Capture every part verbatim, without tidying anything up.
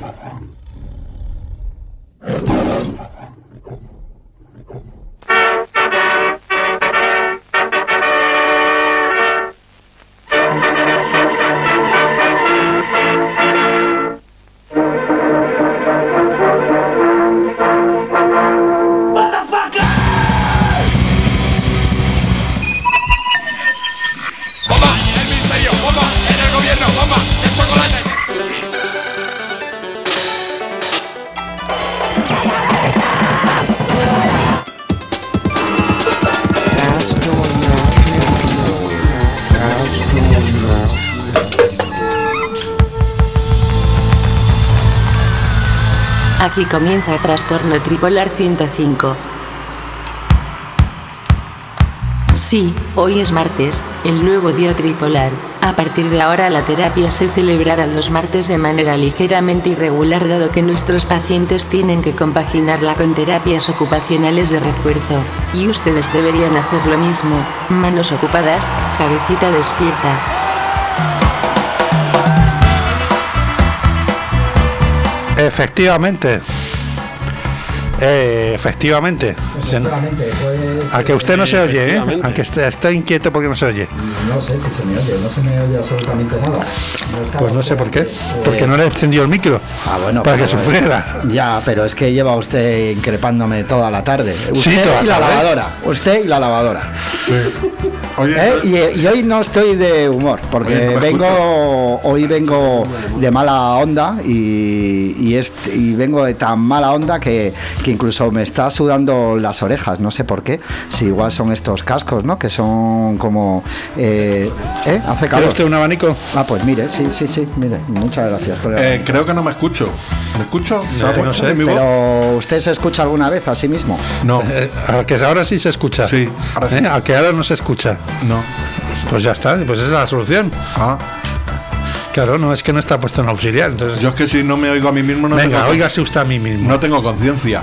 Aquí comienza Trastorno Tripolar ciento cinco. Sí, hoy es martes, el nuevo día tripolar. A partir de ahora la terapia se celebrará los martes de manera ligeramente irregular, dado que nuestros pacientes tienen que compaginarla con terapias ocupacionales de refuerzo. Y ustedes deberían hacer lo mismo. Manos ocupadas, cabecita despierta. Efectivamente. Eh, efectivamente. Efectivamente, pues, a que usted no se oye, ¿eh? Aunque esté, esté inquieto porque no se oye. No sé si se me oye, no se me oye absolutamente nada. No pues no sé por qué. Porque no le he encendido el micro. Ah, bueno, para que bueno, sufriera. Ya, pero es que lleva usted increpándome toda la tarde. Usted Sí, toda y la tarde. lavadora. Usted y la lavadora. Sí. Oye, ¿Eh? y, y hoy no estoy de humor, porque Oye, no me vengo, escucho. hoy vengo de mala onda y, y, este, y vengo de tan mala onda que, que incluso me está sudando las orejas, no sé por qué, si igual son estos cascos, ¿no? Que son como... Eh, ¿eh? ¿Hace ¿Quiere calor? usted un abanico? Ah, pues mire, sí, sí, sí, mire, muchas gracias por el eh, creo que no me escucho. ¿Me escucho? ¿Se ha Eh, no puesto sé, mi voz? Pero ¿usted se escucha alguna vez a sí mismo? No, Eh, a que ahora sí se escucha. Sí, ahora sí. ¿Eh? A que ahora no se escucha. no. Pues ya está, pues esa es la solución. Ah, Claro, no es que no está puesto en auxiliar. Entonces, yo es que si no me oigo a mí mismo no venga, tengo, óigase usted a mí mismo. no tengo conciencia.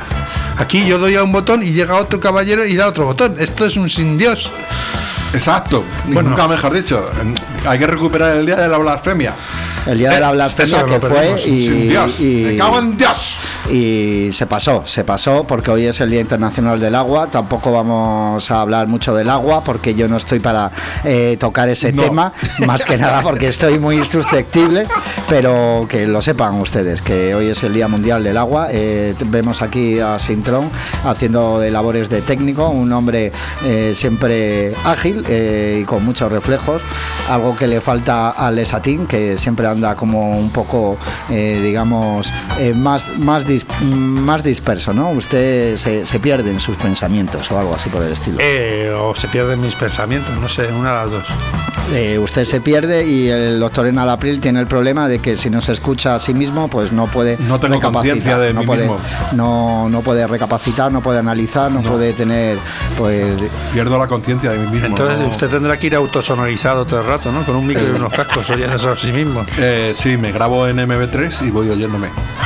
Aquí yo doy a un botón y llega otro caballero y da otro botón. Esto es un sin Dios. Exacto, Bueno. nunca mejor dicho. Hay que recuperar el día de la blasfemia. El día de la Eh, blasfemia eso que lo fue perdimos, y, Sin Dios. y- Me cago en Dios. y se pasó, se pasó porque hoy es el Día Internacional del Agua. Tampoco vamos a hablar mucho del agua porque yo no estoy para eh, tocar ese No. tema, más que nada porque estoy muy susceptible, pero que lo sepan ustedes, que hoy es el Día Mundial del Agua. Eh, vemos aquí a Sintrón haciendo de labores de técnico, un hombre eh, siempre ágil eh, y con muchos reflejos, algo que le falta al Esatín, que siempre anda como un poco, eh, digamos, eh, más, más, dis- más disperso, ¿no? Usted se, se pierde en sus pensamientos o algo así por el estilo. Eh, o se pierden mis pensamientos, no sé, una de las dos. Eh, usted se pierde y el doctor Enal April tiene el problema de que si no se escucha a sí mismo, pues no puede No tengo recapacitar, conciencia de no mí puede, mismo. No, no puede recapacitar, no puede analizar, no, No. puede tener, pues... Pierdo la conciencia de mí mismo. Entonces no. usted tendrá que ir autosonorizado todo el rato, ¿no? Con un micro y unos cascos, oyendo eso a sí mismo. Eh, sí, me grabo en eme pe tres y voy oyéndome.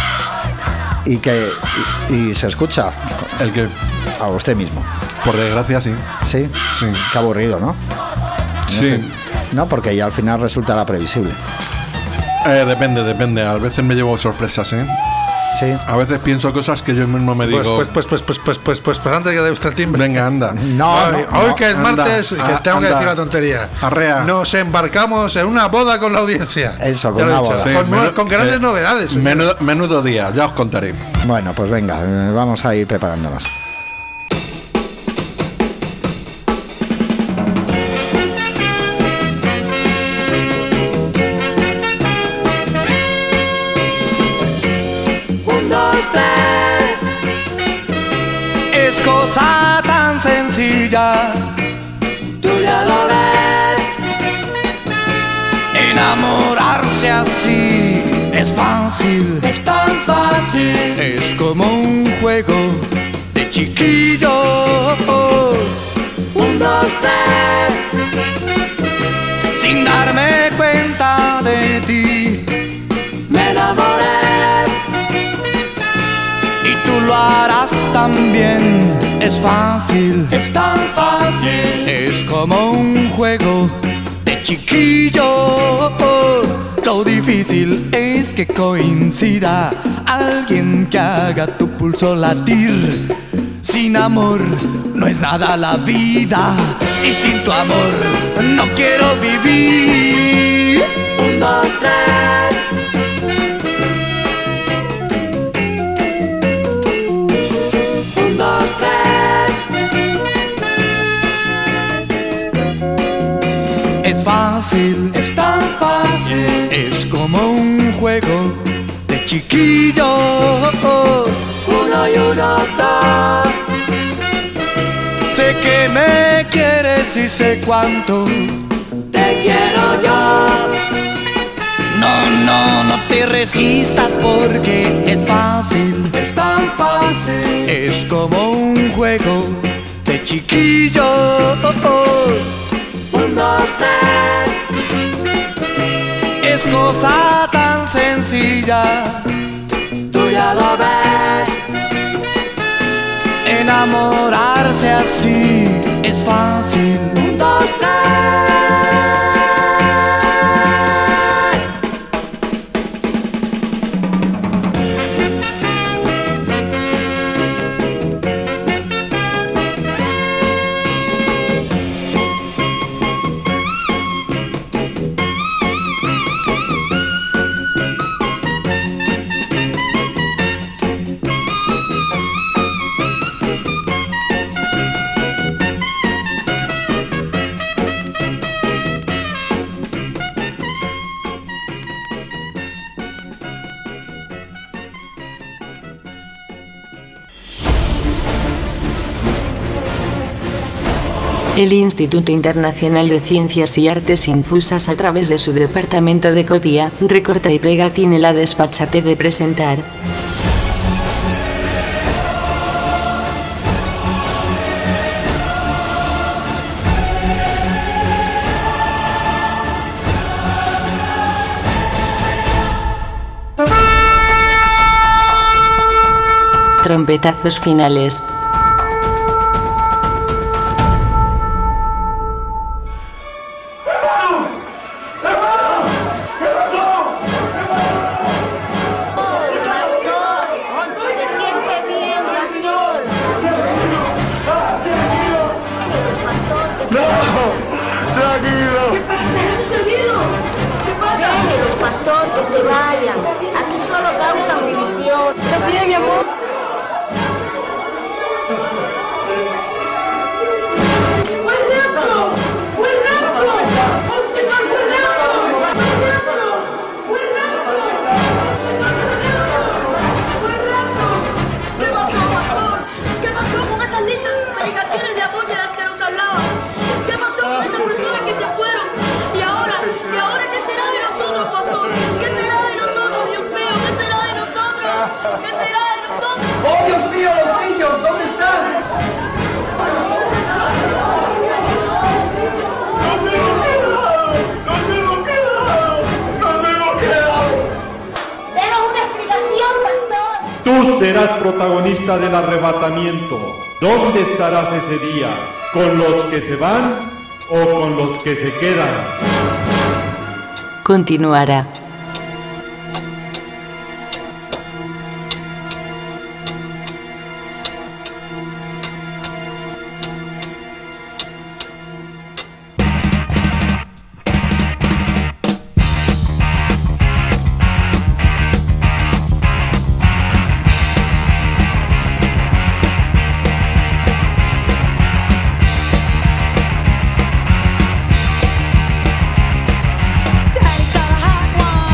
Y que y, y se escucha El que, a usted mismo. por desgracia, sí. Sí, Sí. qué aburrido, ¿no? Sí. No, porque ya al final resultará previsible. Eh, depende, depende. A veces me llevo sorpresas, ¿eh? Sí. A veces pienso cosas que yo mismo me digo. Pues, pues, pues, pues, pues, pues, pues, pues, antes que dé usted el timbre. Venga, anda. No, Ay, no, hoy no, que es anda, martes, que ah, tengo que anda. decir la tontería. Arrea. Nos embarcamos en una boda con la audiencia. Eso, con Ya lo he una dicho. boda. Sí, Con, menu- con grandes eh, novedades. señor. Menudo, menudo día, ya os contaré. Bueno, pues venga, eh, vamos a ir preparándonos. Un, dos, tres. Es cosa tan sencilla. Tú ya lo ves. Enamorarse así es fácil. Es tan fácil. Es como un juego de chiquillos. Un, dos, tres. Sin darme cuenta de ti, me enamoré. Y tú lo harás también. Es fácil, es tan fácil. Es como un juego de chiquillos. Lo Lo difícil es que coincida alguien que haga tu pulso latir. Sin amor no es nada la vida, y sin tu amor no quiero vivir. Un, dos, tres. Un, dos, tres. Es fácil, es tan fácil, es como un juego de chiquillos. Uno y uno, dos. Sé que me quieres y sé cuánto te quiero yo. No, no, no te resistas porque es fácil, es tan fácil, es como un juego de chiquillos. Un, dos, tres. Es cosa tan sencilla, tú ya lo ves. Enamorarse así es fácil. Un, dos, tres. El Instituto Internacional de Ciencias y Artes Infusas, a través de su departamento de copia, recorta y pega, tiene la desfachatez de presentar trompetazos finales. Tú serás protagonista del arrebatamiento. ¿Dónde estarás ese día? ¿Con los que se van o con los que se quedan? Continuará. Daddy's got a hot one.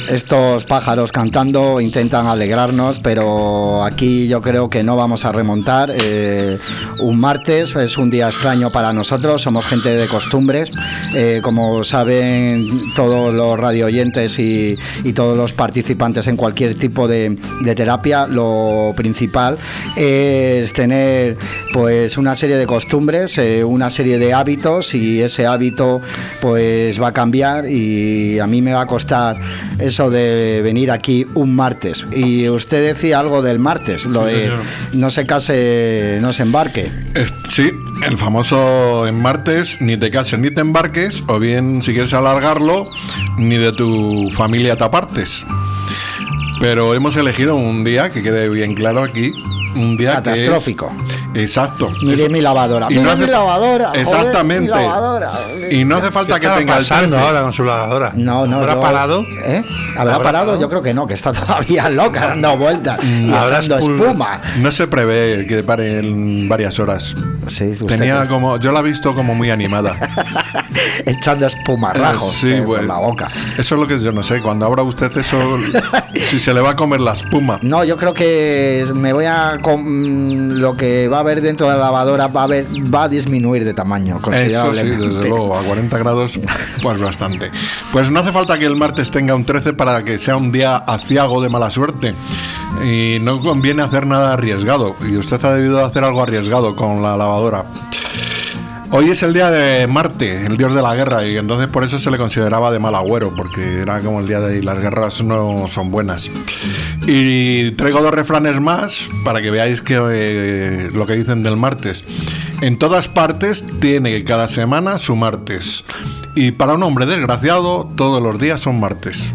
Estos pájaros cantando intentan alegrarnos, pero aquí yo creo que no vamos a remontar. Eh, un martes es un día extraño para nosotros, somos gente de costumbres. Eh, como saben todos los radioyentes y, y todos los participantes en cualquier tipo de, de terapia, lo principal es tener pues una serie de costumbres, eh, una serie de hábitos, y ese hábito pues va a cambiar, y a mí me va a costar eso de venir aquí un martes. Y usted decía algo del martes, lo sí, de señor. no se case, no se embarque. Es- sí, el famoso en martes, ni te cases ni te embarques, o bien si quieres alargarlo, ni de tu familia te apartes. Pero hemos elegido un día, que quede bien claro aquí, un día Catastrófico. que es... Exacto. Mire Eso- mi lavadora, y mire no hace- mi lavadora, joder, Exactamente. mi lavadora. Y no hace falta ¿Qué que estaba tenga el pasando trece. ahora con su lavadora? No, no, ¿Habrá yo- parado? ¿Eh? ¿Habrá, ¿Habrá parado? parado? Yo creo que no, que está todavía loca, dando vueltas y Habrá echando espul- espuma. No se prevé que pare en varias horas. Sí, usted Tenía que- como... Yo la he visto como muy animada. echando espumarrajos Sí, eh, por bueno. la boca. Eso es lo que yo no sé. Cuando abra usted eso, si se le va a comer la espuma. No, yo creo que me voy a com- lo que va a haber dentro de la lavadora va a haber, va a disminuir de tamaño Eso sí, considerablemente. desde luego, a cuarenta grados, pues bastante. Pues no hace falta que el martes tenga un trece para que sea un día aciago de mala suerte. Y no conviene hacer nada arriesgado. Y usted ha debido hacer algo arriesgado con la lavadora. Hoy es el día de Marte, el dios de la guerra, y entonces por eso se le consideraba de mal agüero, porque era como el día de las guerras no son buenas. Y traigo dos refranes más para que veáis que, eh, lo que dicen del martes. En todas partes tiene cada semana su martes. Y para un hombre desgraciado, todos los días son martes.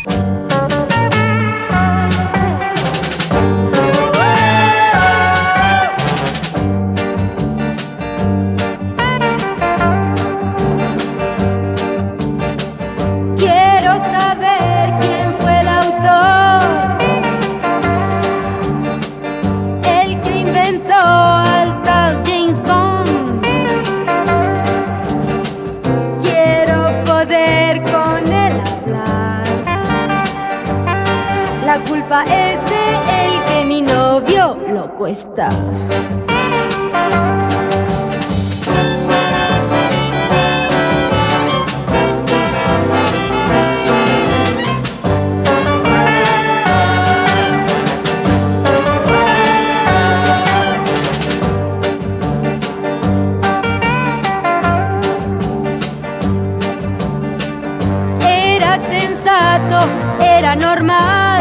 Quiero saber quién fue el autor, el que inventó al tal James Bond. Quiero poder con él hablar. La culpa es de él, que mi novio loco está. Era sensato, era normal.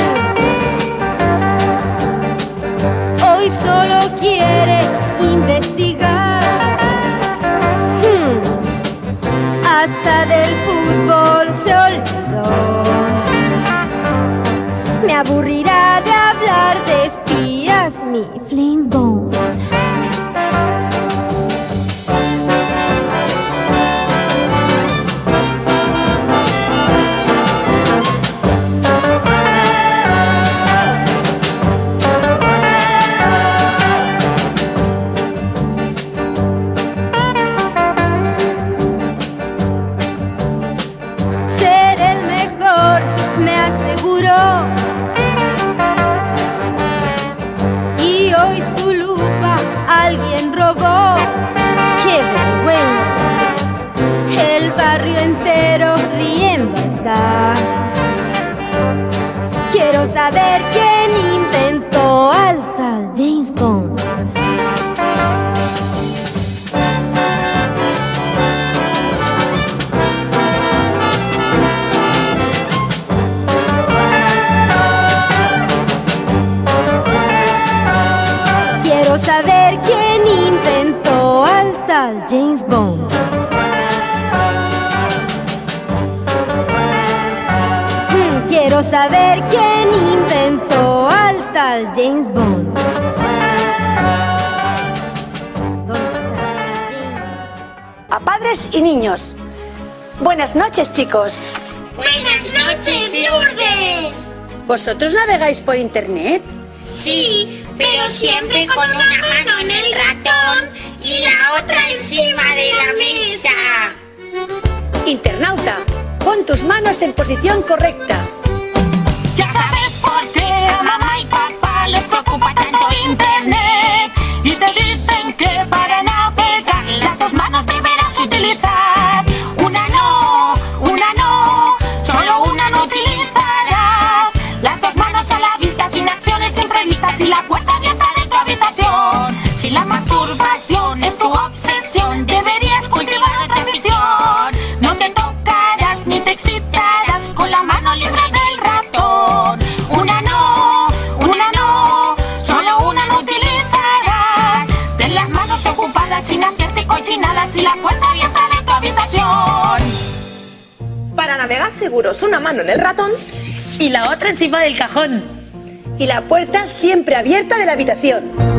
Hoy solo quiere investigar. Hmm. Hasta del fútbol se olvidó. Me aburrirá de hablar de espías, mi Flint Bond. Ser el mejor, me aseguró. Y hoy su lupa alguien robó. ¡Qué vergüenza! El barrio entero riendo está. Quiero saber quién inventó al tal James Bond. Quiero saber quién inventó al tal James Bond. Hmm, Quiero saber quién inventó al tal James Bond. A padres y niños. Buenas noches, chicos. Buenas noches, Lourdes. ¿Vosotros navegáis por internet? Sí, pero siempre con una mano en el ratón y la otra encima de la mesa. Internauta, pon tus manos en posición correcta. chingadas y la puerta abierta de tu habitación. Si la masturbación es tu obsesión, deberías cultivar otra afición. No te tocarás ni te excitarás con la mano libre del ratón. Una no, una no, solo una no utilizarás. Ten las manos ocupadas sin hacerte cochinadas y la puerta abierta de tu habitación. Para navegar seguros, una mano en el ratón y la otra encima del cajón. Y la puerta siempre abierta de la habitación.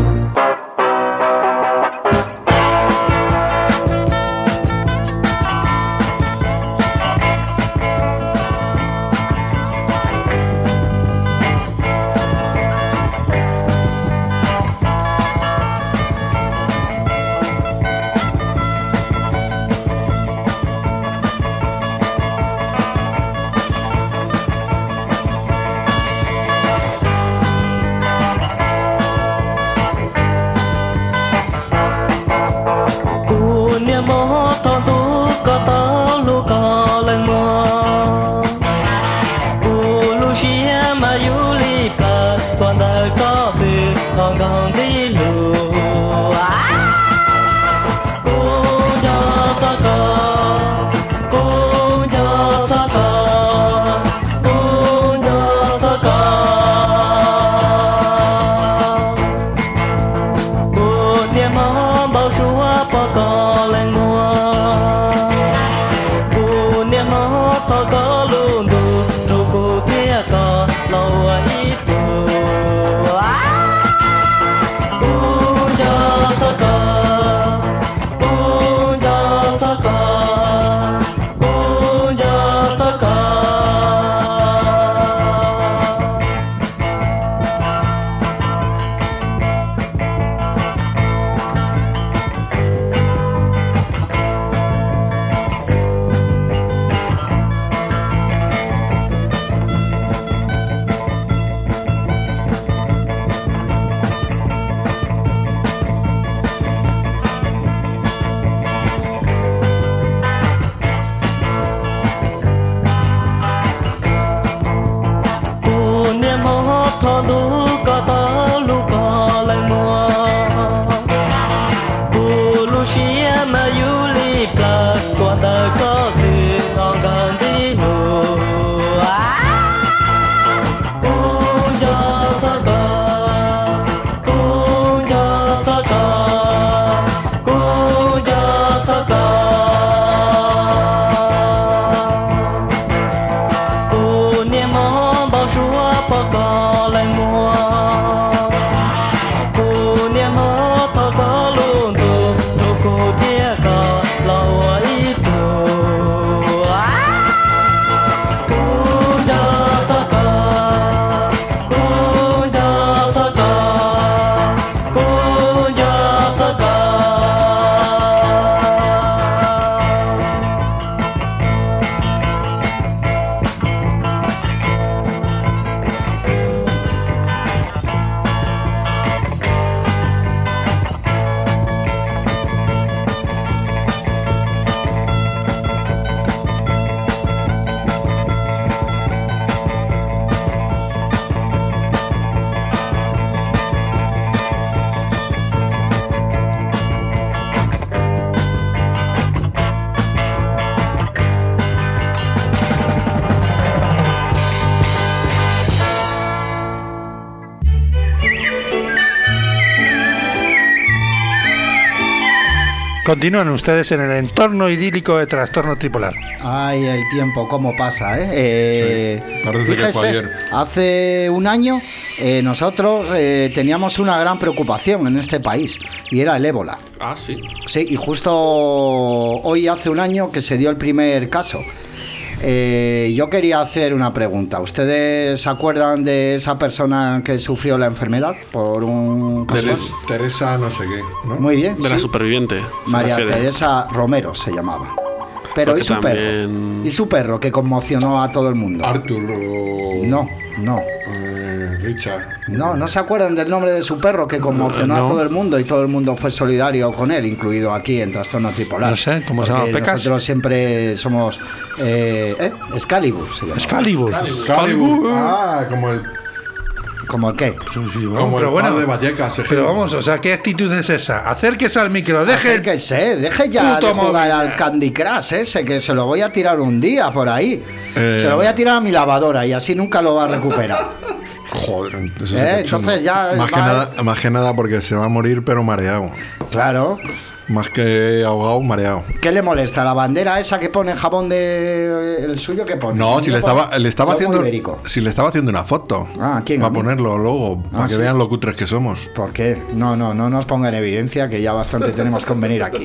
Continúan ustedes en el entorno idílico de Trastorno Tripolar. Ay, el tiempo, cómo pasa, ¿eh? eh sí, parece fíjese, que fue ayer. Hace un año eh, nosotros eh, teníamos una gran preocupación en este país y era el ébola. Ah, sí. Sí, y justo hoy hace un año que se dio el primer caso. Eh, yo quería hacer una pregunta. ¿Ustedes se acuerdan de esa persona que sufrió la enfermedad por un Teres, Teresa no sé qué, ¿no? Muy bien. De sí. la superviviente. María Teresa Romero se llamaba. Pero ¿y su también... perro? ¿Y su perro que conmocionó a todo el mundo? Arthur o... No, no. Eh, Richard. No, ¿no se acuerdan del nombre de su perro que conmocionó no. a todo el mundo y todo el mundo fue solidario con él, incluido aquí en Trastorno Tripolar? No sé, ¿cómo se llama? ¿Pecas? Nosotros siempre somos... Eh, ¿eh? Excalibur se llama. Excalibur. Excalibur. Ah, como el... ¿Cómo qué? Como pero el bueno, par de Vallecas. pero vamos, o sea, ¿qué actitud es esa? Acérquese al micro, deje el Acérquese, deje ya puto de jugar móvil. al Candy Crush ese, que se lo voy a tirar un día por ahí. Eh. Se lo voy a tirar a mi lavadora y así nunca lo va a recuperar. Joder, eso sí Eh, que chungo. entonces ya Más que, va- nada, más que nada porque se va a morir, pero mareado. Claro. Más que ahogado, mareado. ¿Qué le molesta? ¿La bandera esa que pone jabón de el suyo que pone? No, si le estaba, le estaba Logo haciendo. ibérico. Si le estaba haciendo una foto. Ah, ¿quién? Para ¿A mí? ponerlo luego, para que sí. vean lo cutres que somos. ¿Por qué? No, no, no nos ponga en evidencia, que ya bastante tenemos con venir aquí.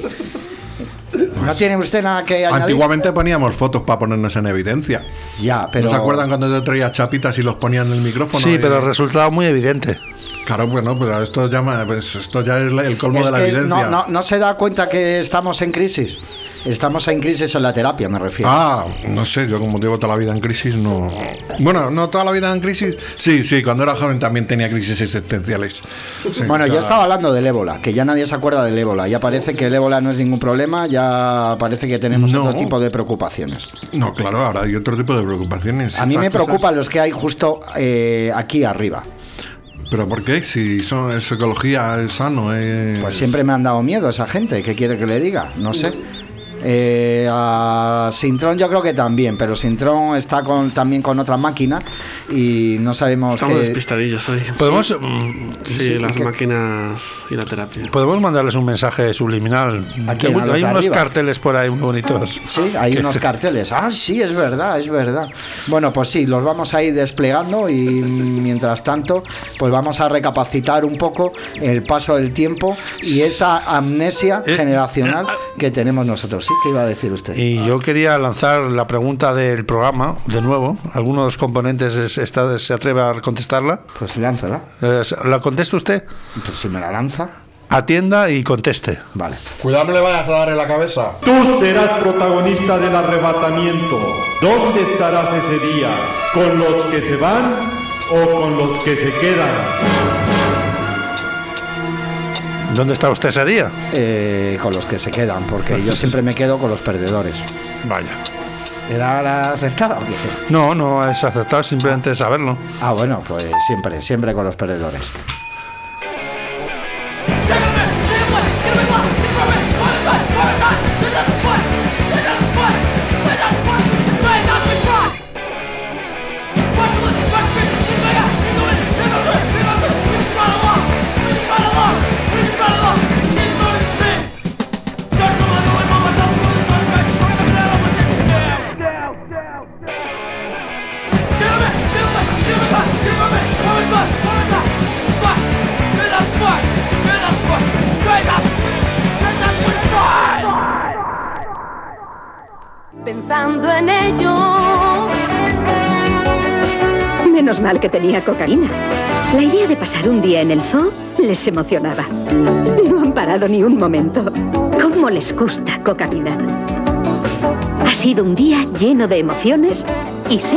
¿No tiene usted nada que añadir? Antiguamente poníamos fotos para ponernos en evidencia. Ya, pero... ¿No se acuerdan cuando te traía chapitas y los ponían en el micrófono? Sí, Y- pero el resultado muy evidente. Claro, bueno, pues esto ya, me- pues esto ya es la- el colmo Es de la que evidencia. no, no, no se da cuenta que estamos en crisis. Estamos en crisis en la terapia, me refiero. Ah, no sé, yo como llevo toda la vida en crisis, no... Bueno, no toda la vida en crisis. Sí, sí, cuando era joven también tenía crisis existenciales. Sí, Bueno, o sea, yo estaba hablando del ébola, que ya nadie se acuerda del ébola. Ya parece que el ébola no es ningún problema, ya parece que tenemos No. otro tipo de preocupaciones. No, claro, ahora hay otro tipo de preocupaciones. A mí Estas me cosas- preocupan los que hay justo eh, aquí arriba. ¿Pero por qué? Si son, es ecología, es sano, es... Pues siempre me han dado miedo esa gente. ¿Qué quiere que le diga? No sé. Eh, a Sintron yo creo que también, pero Sintron está con, también con otra máquina y no sabemos Estamos qué... despistadillos hoy. Podemos, Sí, mm, sí, las ¿qué? máquinas y la terapia. podemos mandarles un mensaje subliminal. ¿A quién? ¿A los Hay de unos arriba? carteles por ahí muy bonitos. Sí, hay unos carteles. Ah, sí, es verdad, es verdad. Bueno, pues sí, los vamos a ir desplegando y mientras tanto, pues vamos a recapacitar un poco el paso del tiempo y esa amnesia Eh, generacional que tenemos nosotros. Sí, ¿qué iba a decir usted? Y yo quería lanzar la pregunta del programa de nuevo. ¿Alguno de los componentes es- está- se atreve a contestarla? Pues lánzala. Eh, ¿La contesta usted? Pues si me la lanza. Atienda y conteste. Vale. Cuidado, no le vayas a dar en la cabeza. Tú serás protagonista del arrebatamiento. ¿Dónde estarás ese día? ¿Con los que se van o con los que se quedan? ¿Dónde está usted ese día? Eh, con los que se quedan, porque yo siempre me quedo con los perdedores. Vaya. ¿Era la acertada o qué? No, no es aceptar, simplemente saberlo. Ah, bueno, pues siempre, siempre con los perdedores. Pensando en ellos. Menos mal que tenía cocaína. La idea de pasar un día en el zoo les emocionaba. No han parado ni un momento. ¿Cómo les gusta cocaína? Ha sido un día lleno de emociones y sed.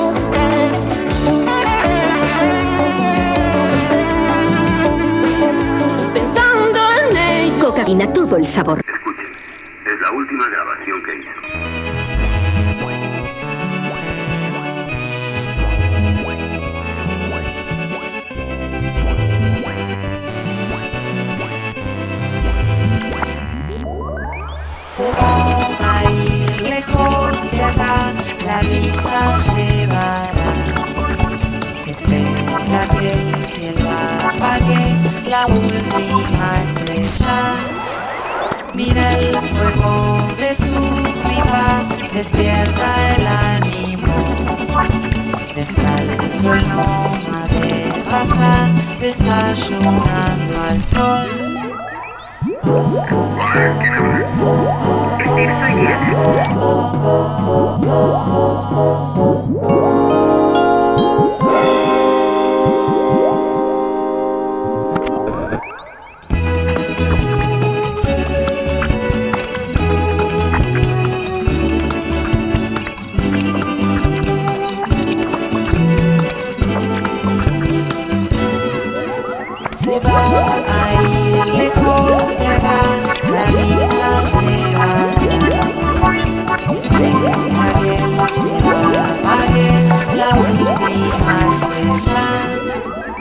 Pensando en ellos. Cocaína, todo el sabor. Es la última grabación que hizo. Se va a ir lejos de acá, la risa llevará. Espera que el cielo apague la última estrella. Mira el fuego de su pipa, despierta el ánimo. Descalzo el nómade pasa, desayunando al sol. Se va a ir lejos de acá, la risa llevará. Espera que el cielo apague la última estrella.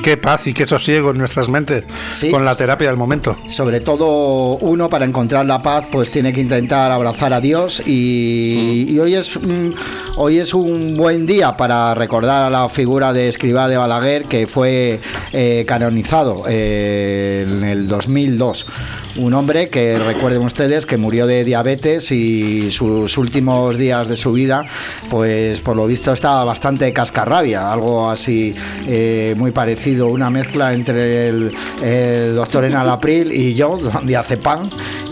qué paz y qué sosiego en nuestras mentes Sí. con la terapia del momento. Sobre todo uno, para encontrar la paz, pues tiene que intentar abrazar a Dios y, y hoy es mm, hoy es un buen día para recordar a la figura de Escrivá de Balaguer, que fue eh, canonizado eh, en el dos mil dos. Un hombre que, recuerden ustedes, que murió de diabetes y sus últimos días de su vida, pues por lo visto estaba bastante cascarrabia, algo así eh, muy parecido, una mezcla entre el, el doctor Enalapril y yo, donde hace pan,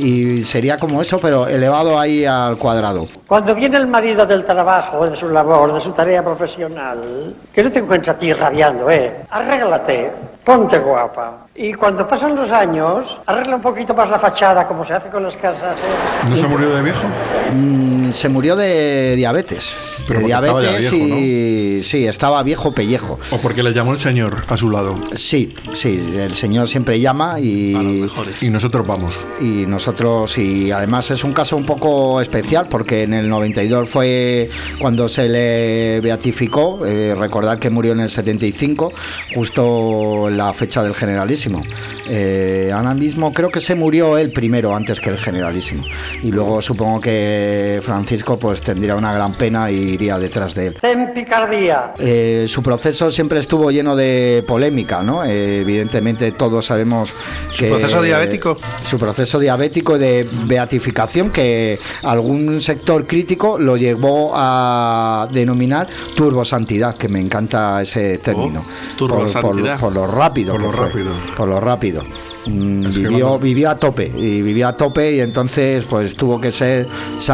y sería como eso, pero elevado ahí al cuadrado. Cuando viene el marido del trabajo, de su labor, de su tarea profesional, que no te encuentra a ti rabiando, ¿eh? Arréglate, ponte guapa. Y cuando pasan los años, arregla un poquito más la fachada, como se hace con las casas, ¿eh? ¿No se murió de viejo? Mm, se murió de diabetes. Pero de porque estaba ya diabetes viejo, y sí, estaba viejo pellejo. ¿O porque le llamó el señor a su lado? Sí, sí, el señor siempre llama y... Y nosotros vamos. Y nosotros, y además es un caso un poco especial porque en el noventa y dos fue cuando se le beatificó, eh, recordar que murió en el setenta y cinco, justo en la fecha del Generalísimo. Eh, ahora mismo creo que se murió él primero antes que el Generalísimo, y luego supongo que Francisco pues tendría una gran pena y iría detrás de él. Ten picardía. Eh, su proceso siempre estuvo lleno de polémica, ¿no? Eh, evidentemente todos sabemos ¿Su que, proceso diabético? Su proceso diabético de beatificación, que algún sector crítico lo llevó a denominar turbosantidad, que me encanta ese término. Oh, turbosantidad. Por, por, por lo rápido. Por lo que fue, rápido. Por lo rápido. Mm, Es que vivió, cuando- vivió a tope, y vivió a tope, y entonces pues tuvo que ser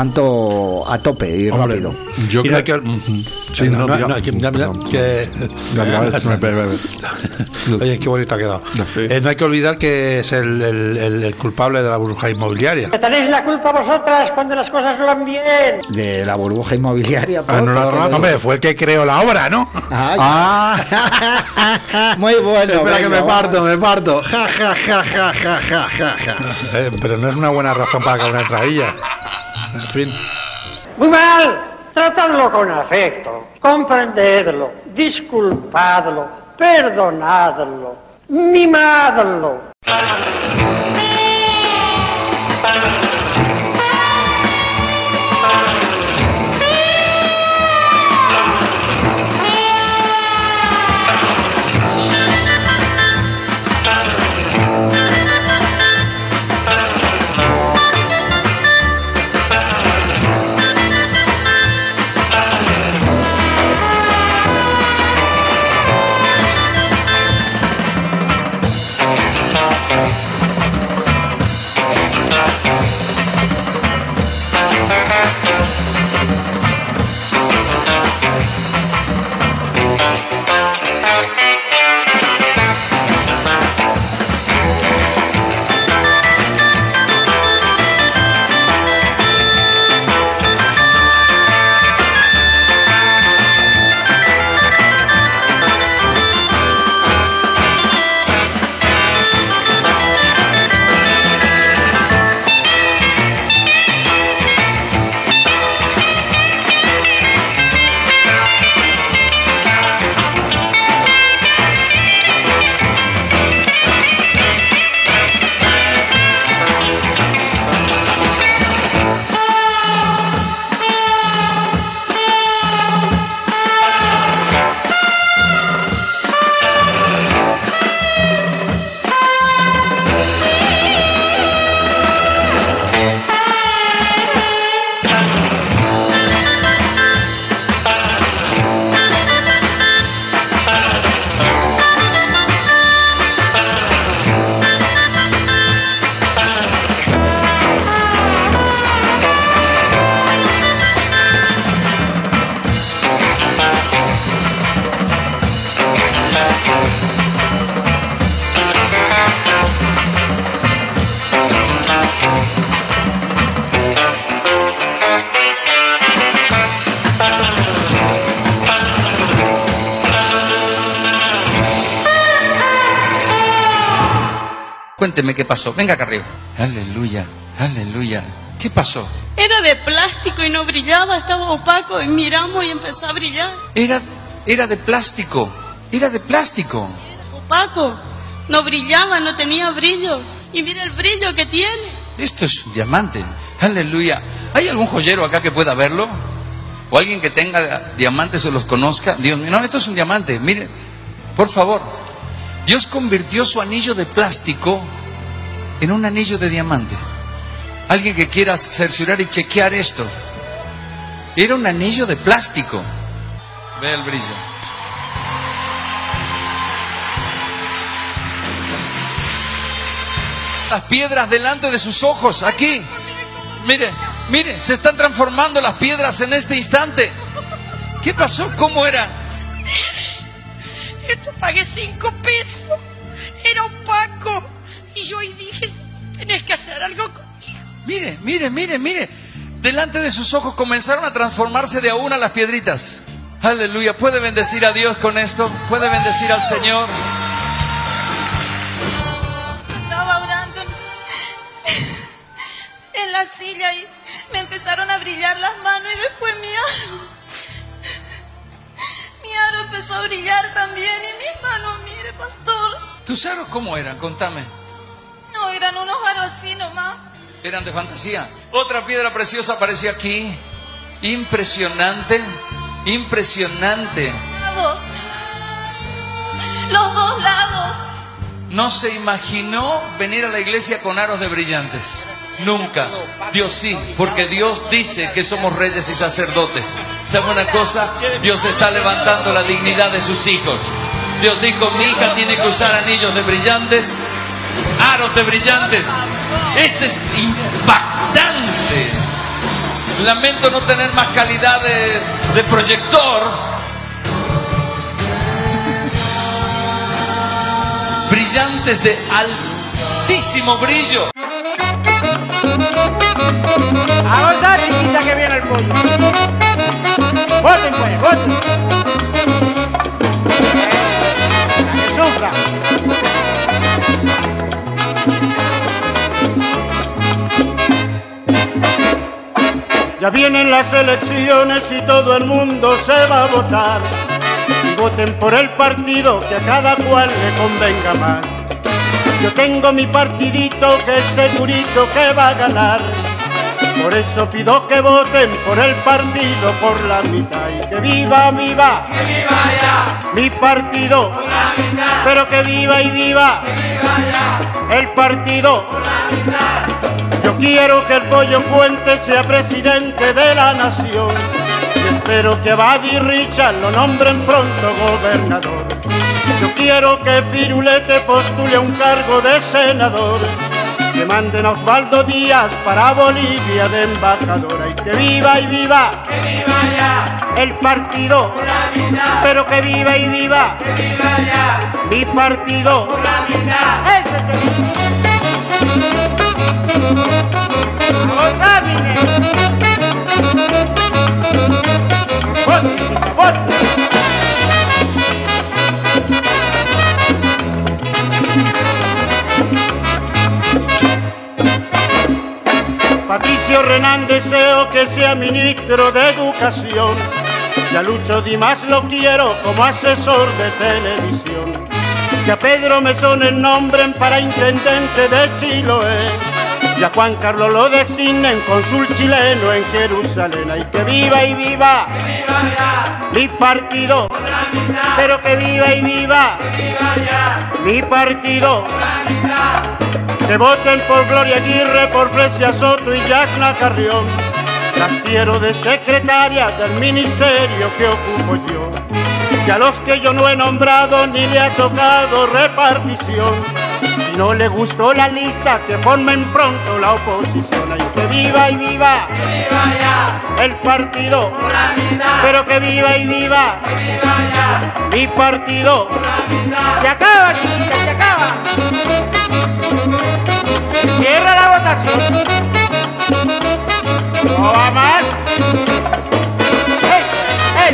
santo a tope y Hombre, rápido. Yo Y no creo hay que... Ujú. Sí, no, no, no, diga- no, que- ya- ya- perdón. que- Ya, ya, se me pega, bebe. Oye, qué bonito ha quedado. Sí. Eh, no hay que olvidar que es el, el- el- el culpable de la burbuja inmobiliaria. Que tenéis la culpa vosotras cuando las cosas no van bien. De la burbuja inmobiliaria. Ah, no la ¿por qué rato. Hombre, fue el que creó la obra, ¿no? Ah, ¡Ah! muy bueno. Espera que venga, me parto, me parto. Ja, ja, ja, ja, ja, ja, ja, ja. Eh, pero no es una buena razón para que una entradilla. En fin. Muy mal. Tratadlo con afecto. Comprendedlo. Disculpadlo. Perdonadlo. Mimadlo. Cuénteme qué pasó. Venga acá arriba. Aleluya, aleluya. ¿Qué pasó? Era de plástico y no brillaba, estaba opaco y miramos y empezó a brillar. Era, era de plástico. Era de plástico. opaco. No brillaba, no tenía brillo. Y mira el brillo que tiene. Esto es un diamante. Aleluya. ¿Hay algún joyero acá que pueda verlo? ¿O alguien que tenga diamantes o los conozca? Dios mío, no, esto es un diamante. Mire, por favor. Dios convirtió su anillo de plástico en un anillo de diamante. Alguien que quiera cerciorar y chequear esto. Era un anillo de plástico. Ve el brillo. Las piedras delante de sus ojos, aquí. Mire, mire, se están transformando las piedras en este instante. ¿Qué pasó? ¿Cómo era? Esto pagué cinco pesos. Era opaco. Y yo y dije, tenés que hacer algo conmigo. Mire, mire, mire, mire. Delante de sus ojos comenzaron a transformarse de a una las piedritas. Aleluya. ¿Puede bendecir a Dios con esto? ¿Puede bendecir al Señor? Estaba orando en la silla y me empezaron a brillar las manos y después mi aro. Mi aro empezó a brillar también y mis manos, mire, pastor. ¿Tus aros cómo eran? Contame. No, eran unos aros así nomás. Eran de fantasía. Otra piedra preciosa apareció aquí. Impresionante. Impresionante. Lados. Los dos lados. No se imaginó venir a la iglesia con aros de brillantes. Nunca. Dios sí, porque Dios dice que somos reyes y sacerdotes. ¿Sabe una cosa? Dios está levantando la dignidad de sus hijos. Dios dijo, mi hija tiene que usar anillos de brillantes, aros de brillantes. Este es impactante. Lamento no tener más calidad de, de proyector. Brillantes de altísimo brillo. Avanza, chiquita, que viene el pollo. Voten, pues, voten. Que sufra. Ya vienen las elecciones y todo el mundo se va a votar. Y voten por el partido que a cada cual le convenga más. Yo tengo mi partidito que es segurito que va a ganar. Por eso pido que voten por el partido por la mitad. Y que viva, viva, que viva ya mi partido por la mitad. Pero que viva y viva, que viva ya el partido por la mitad. Yo quiero que el Pollo Fuentes sea presidente de la nación. Y espero que Abad y Richard lo nombren pronto gobernador. Yo quiero que Pirulete postule a un cargo de senador. Que manden a Osvaldo Díaz para Bolivia de embajadora. Y que viva y viva, que viva ya el partido por la mitad. Pero que viva y viva, que viva ya mi partido por la mitad. Ese que viva. ¡Vamos, Ávine! ¡Vote, chica, vote! Patricio Renán deseo que sea ministro de Educación. Y a Lucho Dimas lo quiero como asesor de televisión. Que a Pedro Mesones nombren para intendente de Chiloé. Y a Juan Carlos lo designen cónsul chileno en Jerusalén. Y que viva y viva, que viva ya mi partido por la mitad. Pero que viva y viva, que viva ya mi partido por la mitad. Que voten por Gloria Aguirre, por Fresia Soto y Yasna Carrión. Las quiero de secretaria del ministerio que ocupo yo. Y a los que yo no he nombrado ni le ha tocado repartición. Si no le gustó la lista, que formen pronto la oposición. Ay, que viva y viva, que viva ya el partido por la mitad. Pero que viva y viva, que viva ya mi partido por la mitad. Se acaba, chiquita, se acaba. Cierra la votación. No va más. ¡Ey! ¡Ey!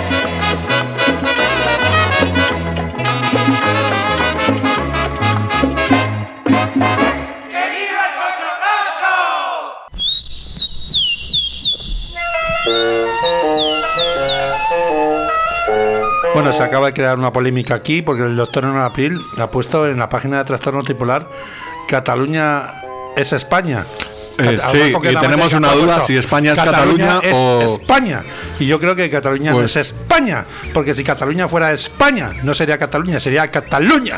Bueno, se acaba acaba de crear una polémica aquí porque el doctor en April ha puesto en la página de Trastorno Tripolar Cataluña es España. Eh, sí, y tenemos una duda si España es Cataluña, Cataluña o es España. Y yo creo que Cataluña pues... no es España, porque si Cataluña fuera España, no sería Cataluña, sería Cataluña.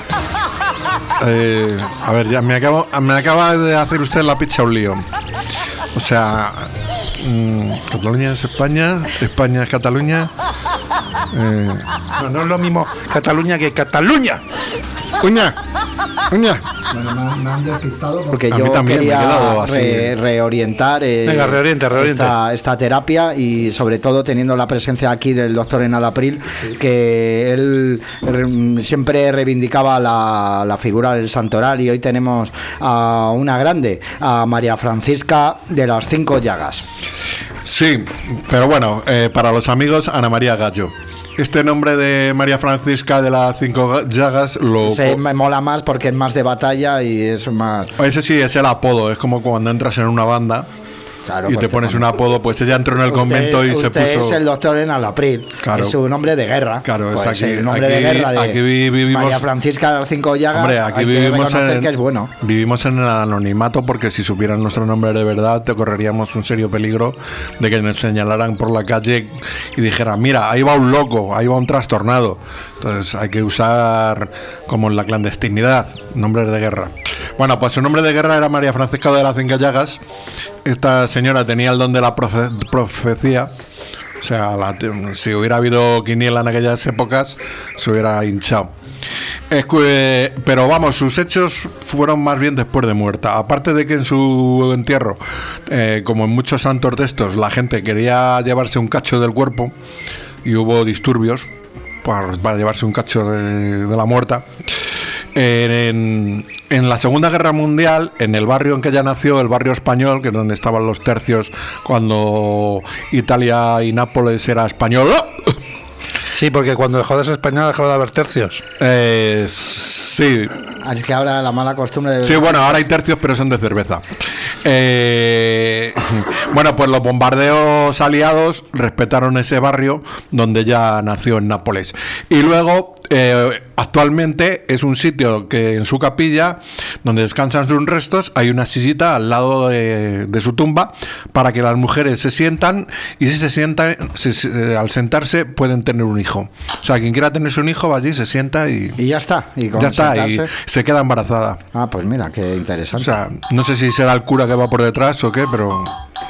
Eh, a ver, ya me acabo, me acaba de hacer usted la pizza un lío. O sea, mmm, Cataluña es España, España es Cataluña. Eh... No, no es lo mismo Cataluña que Cataluña. Uña, uña. Bueno, me han despistado porque a yo quería así, re, reorientar eh, Venga, reoriente, reoriente. Esta, esta terapia y sobre todo teniendo la presencia aquí del doctor Enal April, que él re, siempre reivindicaba la, la figura del santoral, y hoy tenemos a una grande, a María Francisca de las Cinco Llagas. Sí, pero bueno, eh, para los amigos, Ana María Gallo. Este nombre de María Francisca de las Cinco Llagas lo... Se me mola más porque es más de batalla y es más... Ese sí es el apodo, es como cuando entras en una banda... Claro, y pues te pones te un apodo, pues ella entró en el usted, convento y se puso... Usted es el doctor Enal April, claro. Es su nombre de guerra. Claro, pues es aquí, el nombre aquí, de guerra de aquí vivimos, María Francisca de las Cinco Llagas. Hombre, aquí hay vivimos que en, que es bueno. Vivimos en el anonimato, porque si supieran nuestro nombre de verdad, te correríamos un serio peligro de que nos señalaran por la calle y dijeran, mira, ahí va un loco, ahí va un trastornado. Entonces hay que usar, como en la clandestinidad, nombres de guerra. Bueno, pues su nombre de guerra era María Francisca de las Cinco Llagas. Esta señora tenía el don de la profe- profecía. O sea, la, si hubiera habido quiniela en aquellas épocas, se hubiera hinchado. Es que, pero vamos, sus hechos fueron más bien después de muerta. Aparte de que en su entierro, eh, como en muchos santos de estos, la gente quería llevarse un cacho del cuerpo y hubo disturbios para, para llevarse un cacho de, de la muerta. En, en la Segunda Guerra Mundial, en el barrio en que ella nació, el barrio español, que es donde estaban los tercios cuando Italia y Nápoles era español. Sí, porque cuando dejó de ser español dejó de haber tercios. Eh, sí. Es que ahora la mala costumbre de... Sí, bueno, ahora hay tercios, pero son de cerveza. Eh, bueno, pues los bombardeos aliados respetaron ese barrio donde ella nació en Nápoles. Y luego, eh, actualmente es un sitio que en su capilla, donde descansan sus restos, hay una sillita al lado de, de su tumba para que las mujeres se sientan, y si se sientan, si, si, al sentarse pueden tener un hijo. O sea, quien quiera tenerse un hijo va allí, se sienta y... Y ya está. Y con ya está, sentarse... y se queda embarazada. Ah, pues mira, qué interesante. O sea, no sé si será el cura que va por detrás o qué, pero...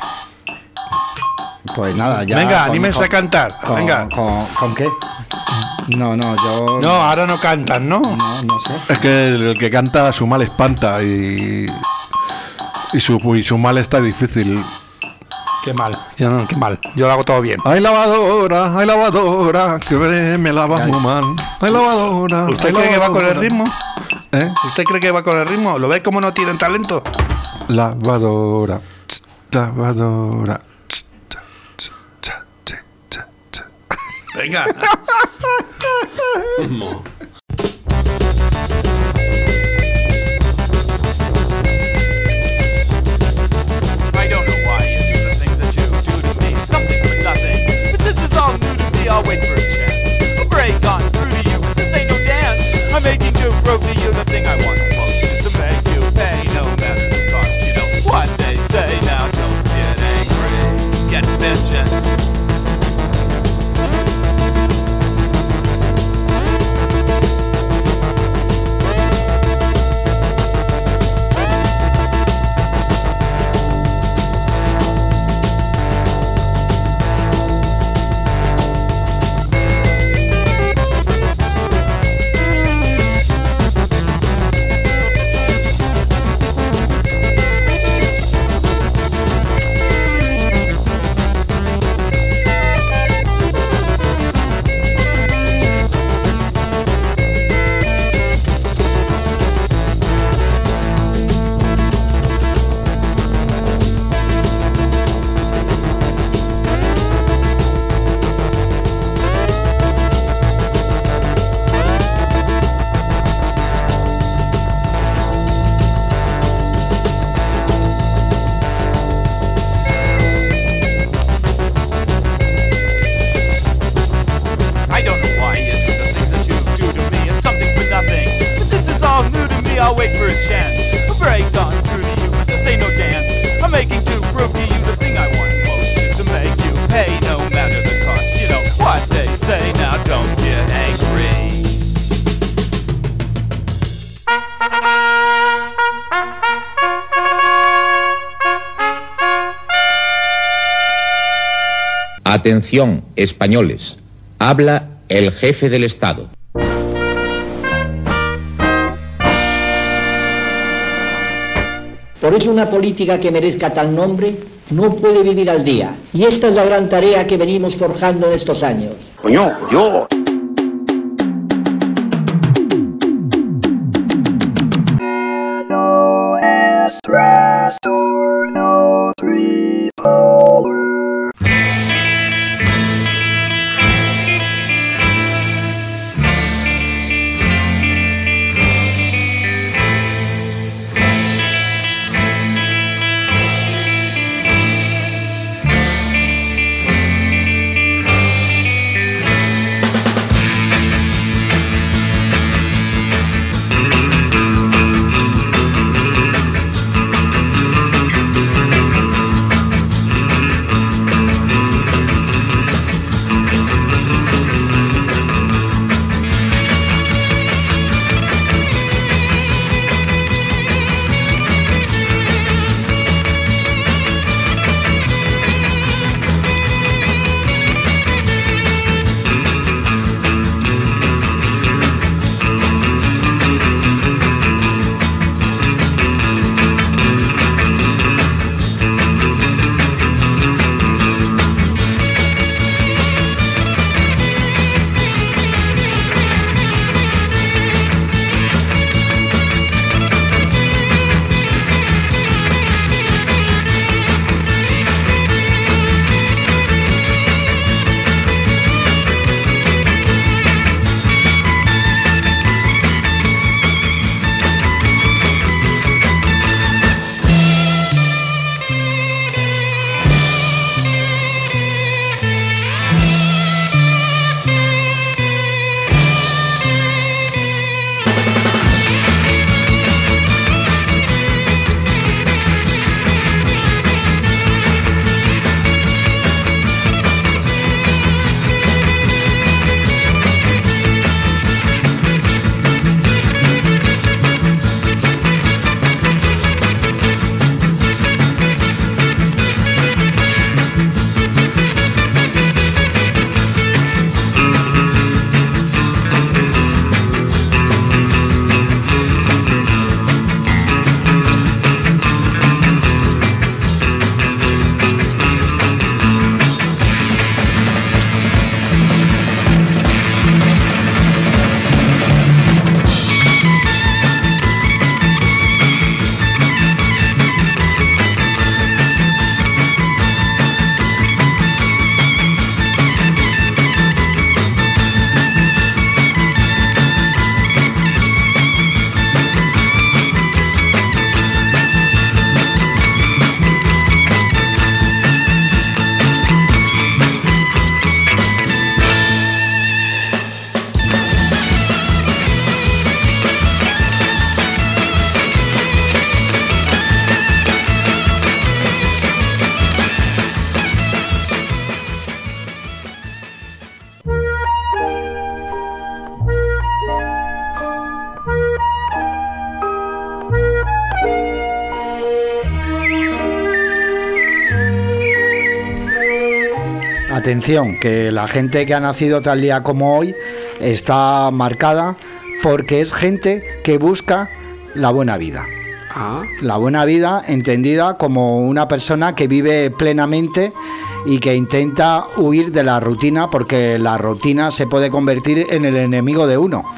Pues nada, ya... Venga, con, anímense con, a cantar. Con, Venga. Con, ¿Con qué? No, no, yo... No, ahora no cantan, ¿no? No, no sé. Es que el, el que canta su mal espanta y... Y su, y su mal está difícil. Qué mal, yo no, qué mal. Yo lo hago todo bien. Hay lavadora, hay lavadora, que me lava muy mal. Hay lavadora. ¿Usted hay cree lavadora. que va con el ritmo? ¿Eh? ¿Usted cree que va con el ritmo? ¿Lo ve como no tienen talento? Lavadora, tss, lavadora. Tss, tss, tss, tss, tss, tss. Venga. I don't know why you do the things that you do to me. Something for nothing. But this is all new to me. I'll wait for a chance. A break on through to you. This ain't no dance. I'm making to prove to you the thing I want most is to make you pay no matter the cost. You know what they say now. Don't get angry. Get vengeance. Atención, españoles. Habla el jefe del Estado. Por eso una política que merezca tal nombre no puede vivir al día. Y esta es la gran tarea que venimos forjando en estos años. Coño, yo... Atención, que la gente que ha nacido tal día como hoy está marcada porque es gente que busca la buena vida. Ah. La buena vida entendida como una persona que vive plenamente y que intenta huir de la rutina, porque la rutina se puede convertir en el enemigo de uno.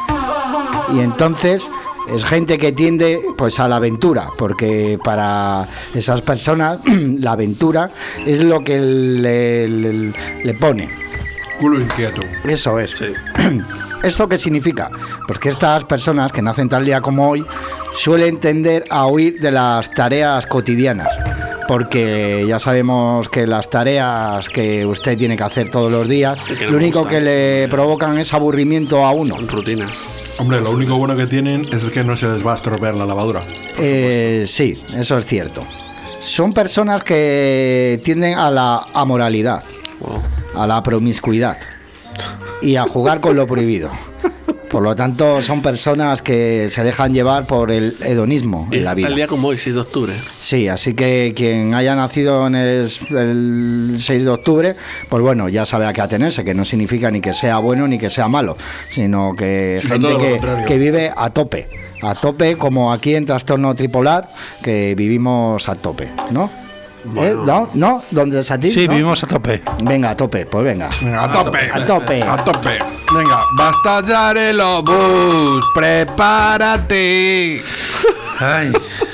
Y entonces es gente que tiende pues a la aventura, porque para esas personas la aventura es lo que le, le, le pone. Culo inquieto. Eso es. Sí. ¿Eso qué significa? Pues que estas personas que nacen tal día como hoy suelen tender a huir de las tareas cotidianas, porque ya sabemos que las tareas que usted tiene que hacer todos los días, lo único que le provocan es aburrimiento a uno. Rutinas. Hombre, lo único bueno que tienen es que no se les va a estropear la lavadora. Eh, sí, eso es cierto. Son personas que tienden a la amoralidad, wow. a la promiscuidad y a jugar con lo prohibido. Por lo tanto, son personas que se dejan llevar por el hedonismo en la vida. El día como hoy, seis de octubre. Sí, así que quien haya nacido en el, el seis de octubre, pues bueno, ya sabe a qué atenerse, que no significa ni que sea bueno ni que sea malo, sino que Sí, gente todo lo que, contrario. que vive a tope, a tope, como aquí en Trastorno Tripolar, que vivimos a tope, ¿no? ¿Eh? ¿No? ¿No? ¿Dónde es a ti? Sí, ¿no? vivimos a tope. Venga, a tope, pues venga. Venga, a tope. A tope. A tope. Venga, va a estallar el obús. Prepárate. Ay.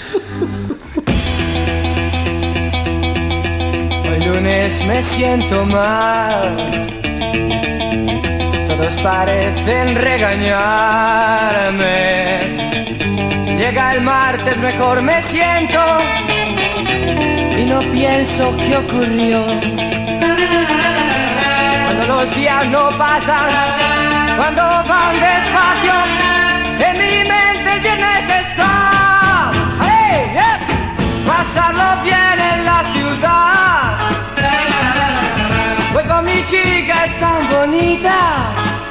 Hoy lunes me siento mal. Todos parecen regañarme. Llega el martes, mejor me siento y no pienso qué ocurrió. Cuando los días no pasan, cuando van despacio, en mi mente el viernes está. ¡Hey! Yeah. Pasarlo bien en la ciudad. Voy con mi chica, es tan bonita.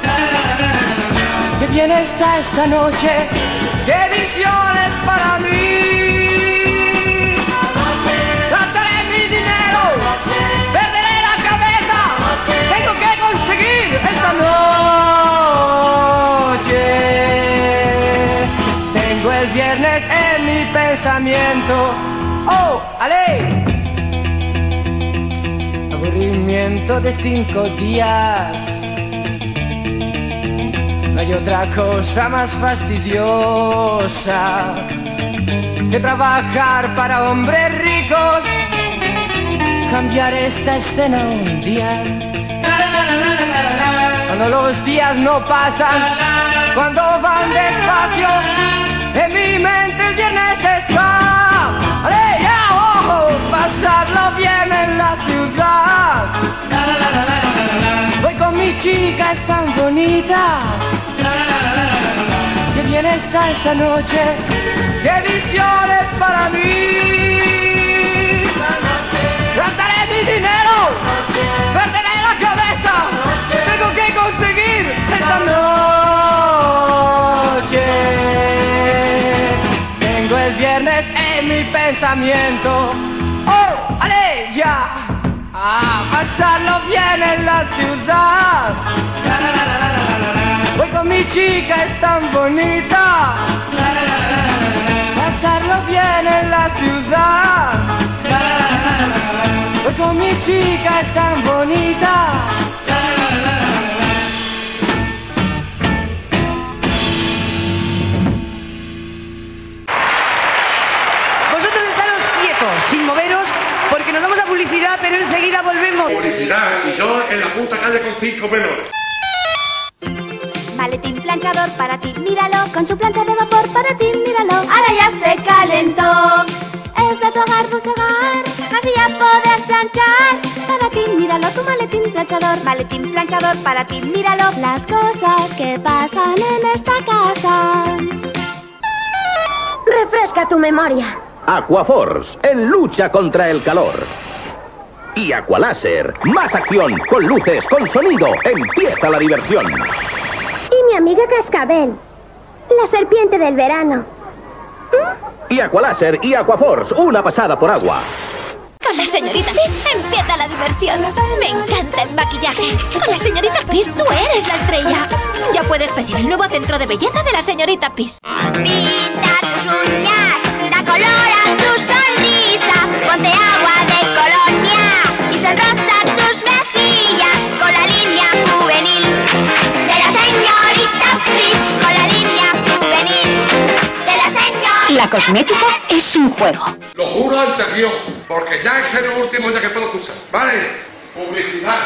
Qué bien está esta noche, qué visiones para mí. Gastaré mi dinero, perderé la cabeza. Tengo que conseguir esta noche. Tengo el viernes en mi pensamiento. ¡Oh, ale! Aburrimiento de cinco días. No hay otra cosa más fastidiosa que trabajar para hombres ricos. Cambiar esta escena un día. Cuando los días no pasan, cuando van despacio, en mi mente el viernes está. ¡Ale, ya, ojo! Pasarlo bien en la ciudad. Voy con mi chica, es tan bonita. Qué bien está esta noche, qué visiones para mí. Gastaré mi dinero, perderé la cabeza. Tengo que conseguir esta noche. Tengo el viernes en mi pensamiento. ¡Oh, ale, ya! A pasarlo bien en la ciudad. Voy con mi chica, es tan bonita. Pasarlo bien en la ciudad. Voy con mi chica, es tan bonita. Vosotros estaros quietos, sin moveros, porque nos vamos a publicidad, pero enseguida volvemos. Publicidad, y yo en la puta calle con cinco menores. Maletín planchador para ti, míralo. Con su plancha de vapor para ti, míralo. Ahora ya se calentó. Es de tu hogar, dulce hogar. Casi ya podrás planchar. Para ti, míralo, tu maletín planchador. Maletín planchador para ti, míralo. Las cosas que pasan en esta casa. Refresca tu memoria. Aquaforce, en lucha contra el calor. Y Aqualáser, más acción, con luces, con sonido. Empieza la diversión. Y mi amiga Cascabel, la serpiente del verano. Y Aqualáser y Aquaforce, una pasada por agua. Con la señorita Piss empieza la diversión. Me encanta el maquillaje. Con la señorita Piss tú eres la estrella. Ya puedes pedir el nuevo centro de belleza de la señorita Piss. Pinta tus uñas, da color a tu sonrisa. Ponte agua de colonia y sonrosa tus mejillas con la línea juvenil de la señorita Piss. Con la línea juvenil de la señorita. La cosmética es un juego. Lo juro ante Dios, porque ya es el último día que puedo usar. ¿Vale? Publicidad.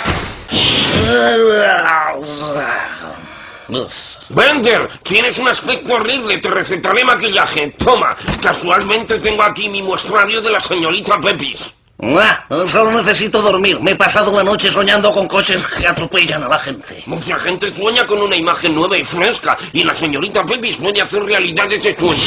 Bender, tienes un aspecto horrible, te recetaré maquillaje. Toma, casualmente tengo aquí mi muestrario de la señorita Pepis. Ah, solo necesito dormir. Me he pasado la noche soñando con coches que atropellan a la gente. Mucha gente sueña con una imagen nueva y fresca, y la señorita Pepis puede hacer realidad ese sueño.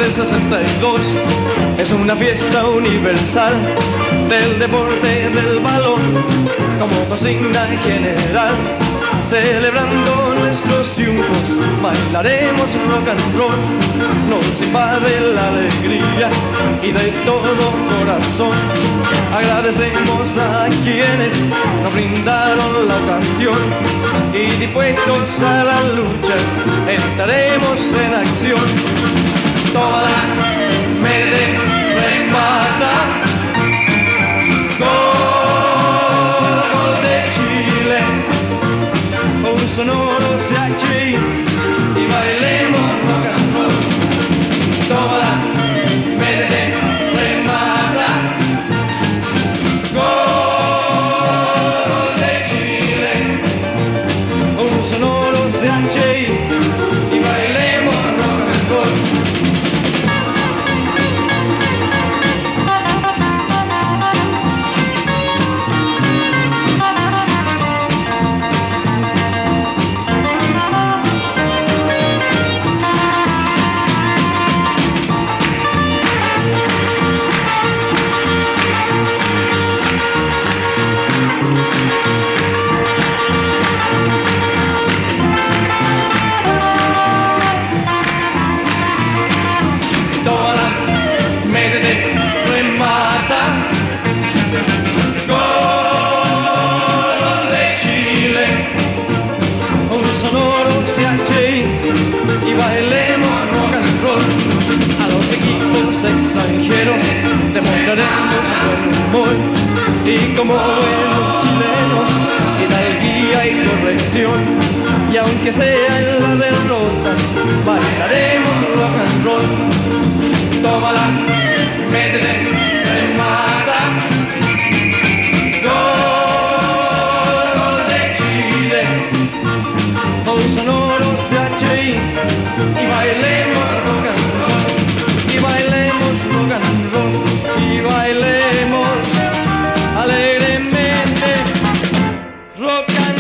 del sesenta y dos es una fiesta universal del deporte del balón como consigna general. Celebrando nuestros triunfos, bailaremos rock and roll. Nos invade la alegría y de todo corazón agradecemos a quienes nos brindaron la ocasión y dispuestos a la lucha entraremos en acción. Toda me remata, gol de Chile. Un sonoro C H I y bailemos rock and roll. Toda verde remata, gol de Chile. Un sonoro C H I y bailemos rock and roll. Extranjeros demostraremos buen humor y como buenos chilenos hidalguía y corrección, y aunque sea en la derrota bailaremos rock and roll. Tómala, métete, remata, gol de Chile, un sonoro C H I y bailemos rock and roll. Y bailemos rock and roll, y bailemos alegremente rock and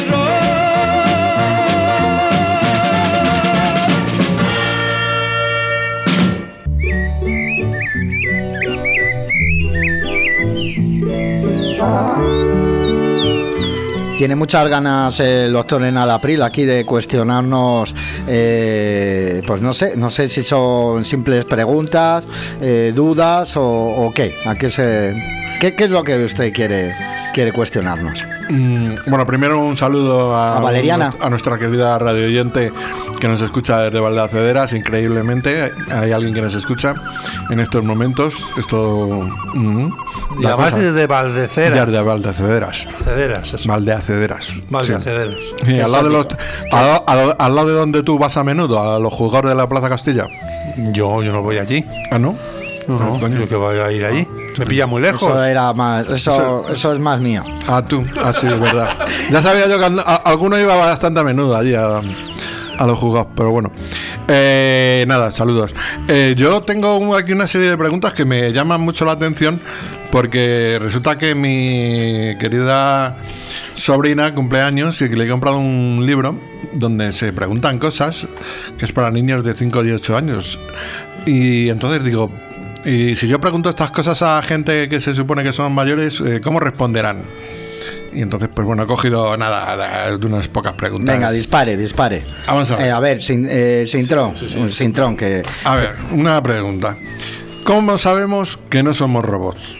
Tiene muchas ganas el doctor Enal April aquí de cuestionarnos, eh, pues no sé, no sé si son simples preguntas, eh, dudas o, o qué. ¿A qué se, qué, qué es lo que usted quiere quiere cuestionarnos? Mm, bueno, primero un saludo a, a Valeriana, a nuestra querida radio oyente que nos escucha desde Valdecederas, increíblemente. Hay alguien que nos escucha en estos momentos. Esto. Mm, y además desde Valdeceras. Desde Valdecederas. Cederas, eso. Valdecederas. Valdecederas. Sí. Sí, al, lado de los, al, al, al lado de donde tú vas a menudo, a los juzgados de la Plaza Castilla. Yo, yo no voy allí. ¿Ah, no? No, no, no yo que voy a ir allí. Me pilla muy lejos. Eso era más, eso, eso, eso es más mío. Ah, tú, ah, sí, es verdad. Ya sabía yo que a, a, alguno iba bastante a menudo allí a, a los juzgados, pero bueno. Eh, nada, saludos. Eh, yo tengo aquí una serie de preguntas que me llaman mucho la atención porque resulta que mi querida sobrina cumpleaños y que le he comprado un libro donde se preguntan cosas que es para niños de cinco y ocho años. Y entonces digo, y si yo pregunto estas cosas a gente que se supone que son mayores, eh, ¿cómo responderán? Y entonces, pues bueno, he cogido nada de unas pocas preguntas. Venga, dispare, dispare. Vamos a ver. Eh, a ver, sin, eh, Sintrón, sí, sí, sí. Sintrón, que... A ver, una pregunta. ¿Cómo sabemos que no somos robots?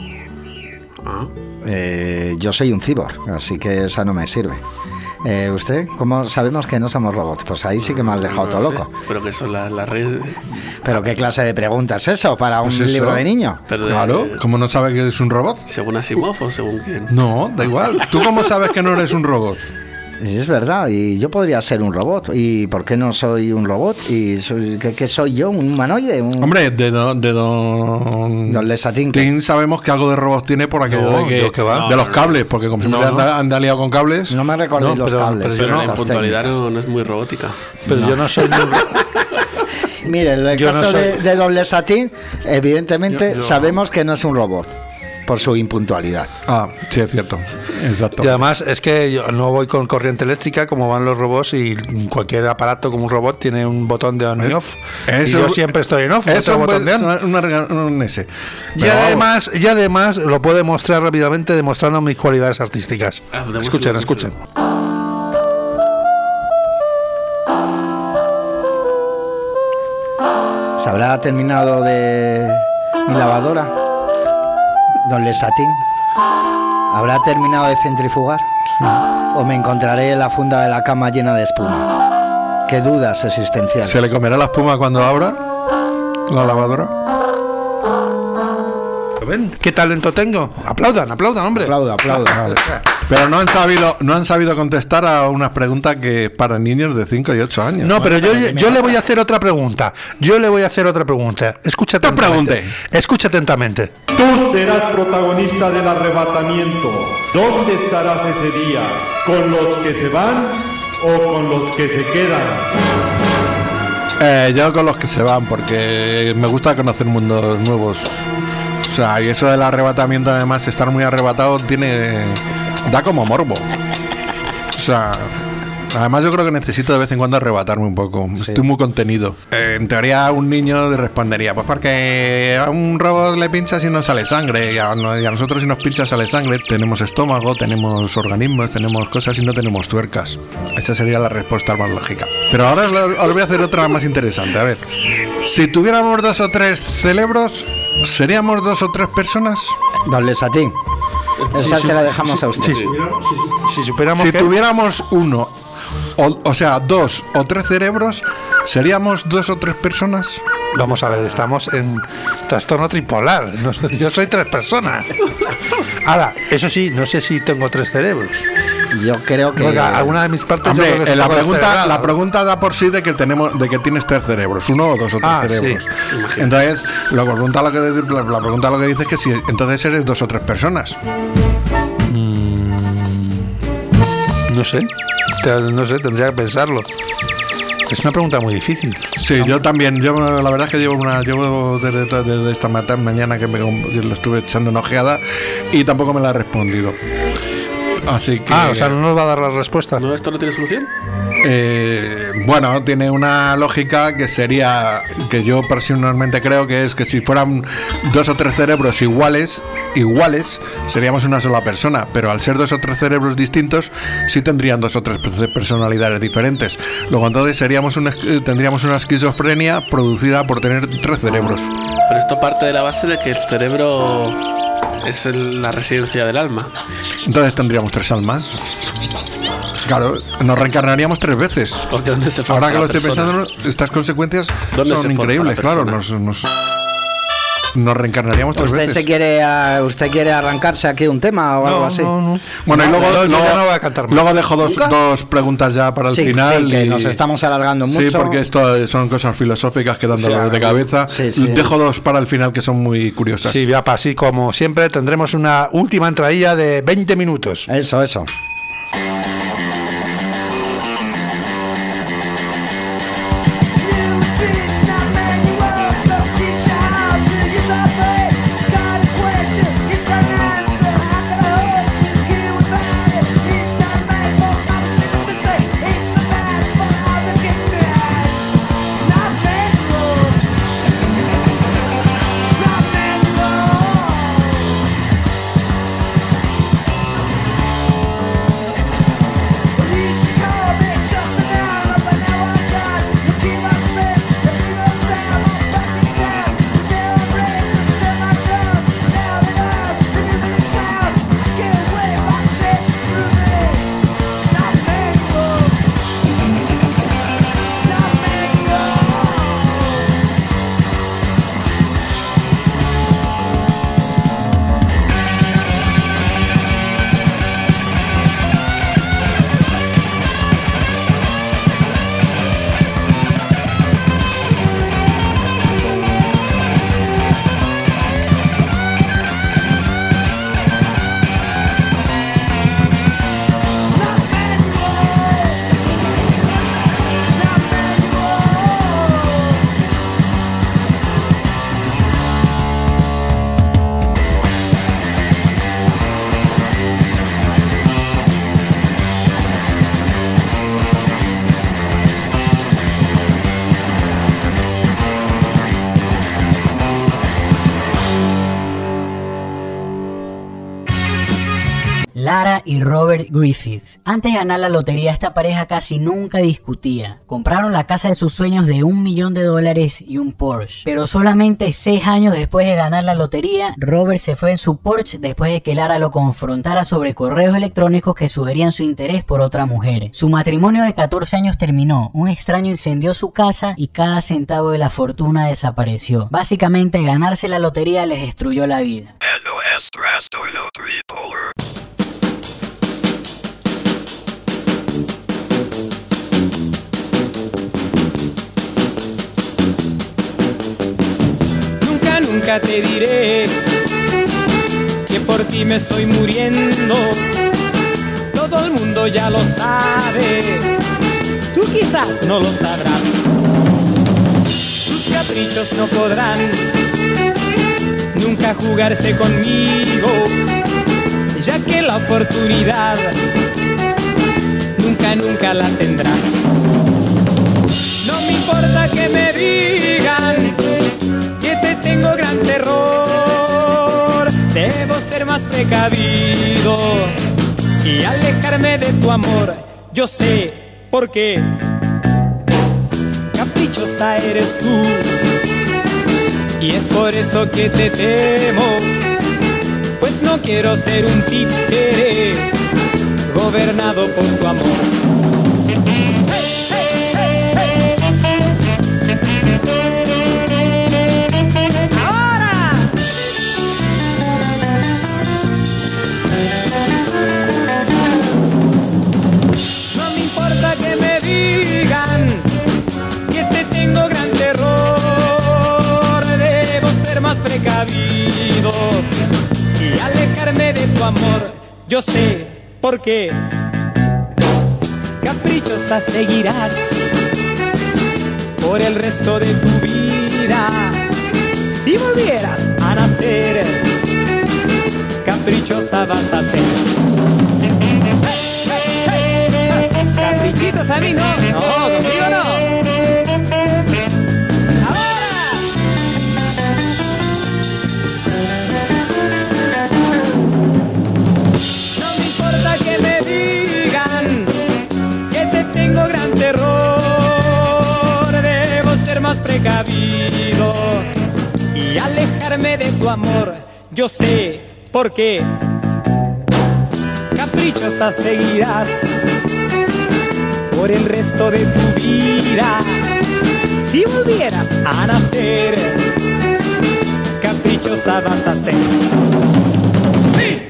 ¿Ah? Eh, yo soy un cyborg, así que esa no me sirve. Eh, ¿Usted? ¿Cómo sabemos que no somos robots? Pues ahí sí que me has dejado todo no sé, loco. Pero que son las la redes. ¿Pero qué clase de pregunta es eso para un pues eso, libro de niño? Pero claro, de, ¿cómo no sabes que eres un robot? ¿Según Asimov o según quién? No, da igual. ¿Tú cómo sabes que no eres un robot? Es verdad, y yo podría ser un robot. ¿Y por qué no soy un robot? ¿Y soy, ¿qué, qué soy yo? ¿Un humanoide? Un... Hombre, de, do, de don... Don Lesatín. Tin sabemos que algo de robot tiene por aquí, no, de, que, que va. de los cables, porque como siempre no, no. anda, anda liado con cables. No me recordéis no, los pero, cables. Pero, pero no, la impuntualidad no, no es muy robótica. Pero no. yo no soy muy... Mire, en el yo caso no soy... de, de Don Lesatín, evidentemente yo, yo... sabemos que no es un robot. por su impuntualidad. Ah, sí, es cierto. Exacto. Y además es que yo no voy con corriente eléctrica como van los robots y cualquier aparato como un robot tiene un botón de on y off. Eso, y yo siempre estoy en off. Eso no tengo botón de on. Una, una, un S. Y Pero además, y además lo puedo demostrar rápidamente demostrando mis cualidades artísticas. Ah, escuchen, escuchen. ¿Se habrá terminado de mi lavadora, don Lesatín? ¿Habrá terminado de centrifugar? ¿O me encontraré la funda de la cama llena de espuma? ¿Qué dudas existenciales? ¿Se le comerá la espuma cuando abra la lavadora? ¿Ven? ¿Qué talento tengo? Aplaudan, aplaudan, hombre. Aplauda, aplauda. Vale. Pero no han sabido, no han sabido contestar a unas preguntas que para niños de cinco y ocho años. No, pero yo, yo le voy a hacer otra pregunta. Yo le voy a hacer otra pregunta. Escucha atentamente. Escucha atentamente. Tú serás protagonista del arrebatamiento. ¿Dónde estarás ese día? ¿Con los que se van o con los que se quedan? Eh, yo con los que se van, porque me gusta conocer mundos nuevos. O sea, y eso del arrebatamiento, además, estar muy arrebatado, tiene da como morbo. O sea, además yo creo que necesito de vez en cuando arrebatarme un poco. Sí. Estoy muy contenido. Eh, en teoría, un niño le respondería, pues porque a un robot le pinchas y no sale sangre, y a, y a nosotros si nos pinchas sale sangre. Tenemos estómago, tenemos organismos, tenemos cosas y no tenemos tuercas. Esa sería la respuesta más lógica. Pero ahora os, os voy a hacer otra más interesante. A ver, si tuviéramos dos o tres cerebros, ¿seríamos dos o tres personas? Don Lesatín, esa sí, se la sí, dejamos sí, a usted. sí, sí. Si, supiéramos si que... tuviéramos uno, o, o sea, dos o tres cerebros, ¿seríamos dos o tres personas? Vamos a ver, estamos en trastorno tripolar. No, yo soy tres personas. Ahora, eso sí, no sé si tengo tres cerebros. Yo creo que Oiga, alguna de mis partes. Hombre, yo creo que en la tengo pregunta, cerebrada, la ¿no? pregunta da por sí de que tenemos, de que tienes tres cerebros, uno o dos o tres Ah, cerebros. sí. Entonces, lo que pregunta lo que la, la pregunta lo que dice es que si entonces eres dos o tres personas. No sé, no sé, tendría que pensarlo. Es una pregunta muy difícil. Sí, ¿no? Yo también. Yo la verdad es que llevo una, llevo desde, desde esta mañana que me que lo estuve echando una ojeada y tampoco me la he respondido. Así que. Ah, o sea, no nos va a dar la respuesta. ¿No, esto no tiene solución? Eh, bueno, tiene una lógica que sería, que yo personalmente creo que es que si fueran dos o tres cerebros iguales, iguales, seríamos una sola persona, pero al ser dos o tres cerebros distintos, sí tendrían dos o tres personalidades diferentes. Luego entonces seríamos una, tendríamos una esquizofrenia producida por tener tres cerebros. Pero esto parte de la base de que el cerebro es el, la residencia del alma. Entonces tendríamos tres almas. Claro, nos reencarnaríamos tres veces. Porque ¿dónde se forja Ahora que lo la estoy persona? pensando, estas consecuencias ¿Dónde son se forja increíbles, la claro. persona? Nos, nos, nos reencarnaríamos tres ¿Usted veces. se quiere a- usted quiere arrancarse aquí un tema o No, algo así? no, no. Bueno, y No, luego, yo- yo luego, ya no voy a cantar más. luego dejo dos, ¿Nunca? dos preguntas ya para el Sí, final. sí, que y- nos estamos alargando mucho. Sí, porque esto son cosas filosóficas que dan Sí, dolor de ahora- cabeza. Sí, sí. Dejo dos para el final que son muy curiosas. Sí, ya así como siempre tendremos una última entradilla de veinte minutos. Eso, eso. Lara y Robert Griffith. Antes de ganar la lotería, esta pareja casi nunca discutía. Compraron la casa de sus sueños de un millón de dólares y un Porsche. Pero solamente seis años después de ganar la lotería, Robert se fue en su Porsche después de que Lara lo confrontara sobre correos electrónicos que sugerían su interés por otra mujer. Su matrimonio de catorce años terminó. Un extraño incendió su casa y cada centavo de la fortuna desapareció. Básicamente, ganarse la lotería les destruyó la vida. Nunca, nunca te diré que por ti me estoy muriendo. Todo el mundo ya lo sabe, tú quizás no lo sabrás. Tus caprichos no podrán nunca jugarse conmigo, ya que la oportunidad nunca, nunca la tendrás. No me importa que me digan que te tengo gran terror, debo ser más precavido y alejarme de tu amor. Yo sé por qué. Caprichosa eres tú y es por eso que te temo, pues no quiero ser un títere gobernado por tu amor. Precavido y alejarme de tu amor. Yo sé por qué. Caprichosa seguirás por el resto de tu vida. Si volvieras a nacer, caprichosa vas a ser. Caprichitos a mí no, no, conmigo no. Tengo gran terror, debo ser más precavido y alejarme de tu amor. Yo sé por qué. Caprichosa seguirás por el resto de tu vida. Si volvieras a nacer, caprichosa vas a ser. ¡Sí!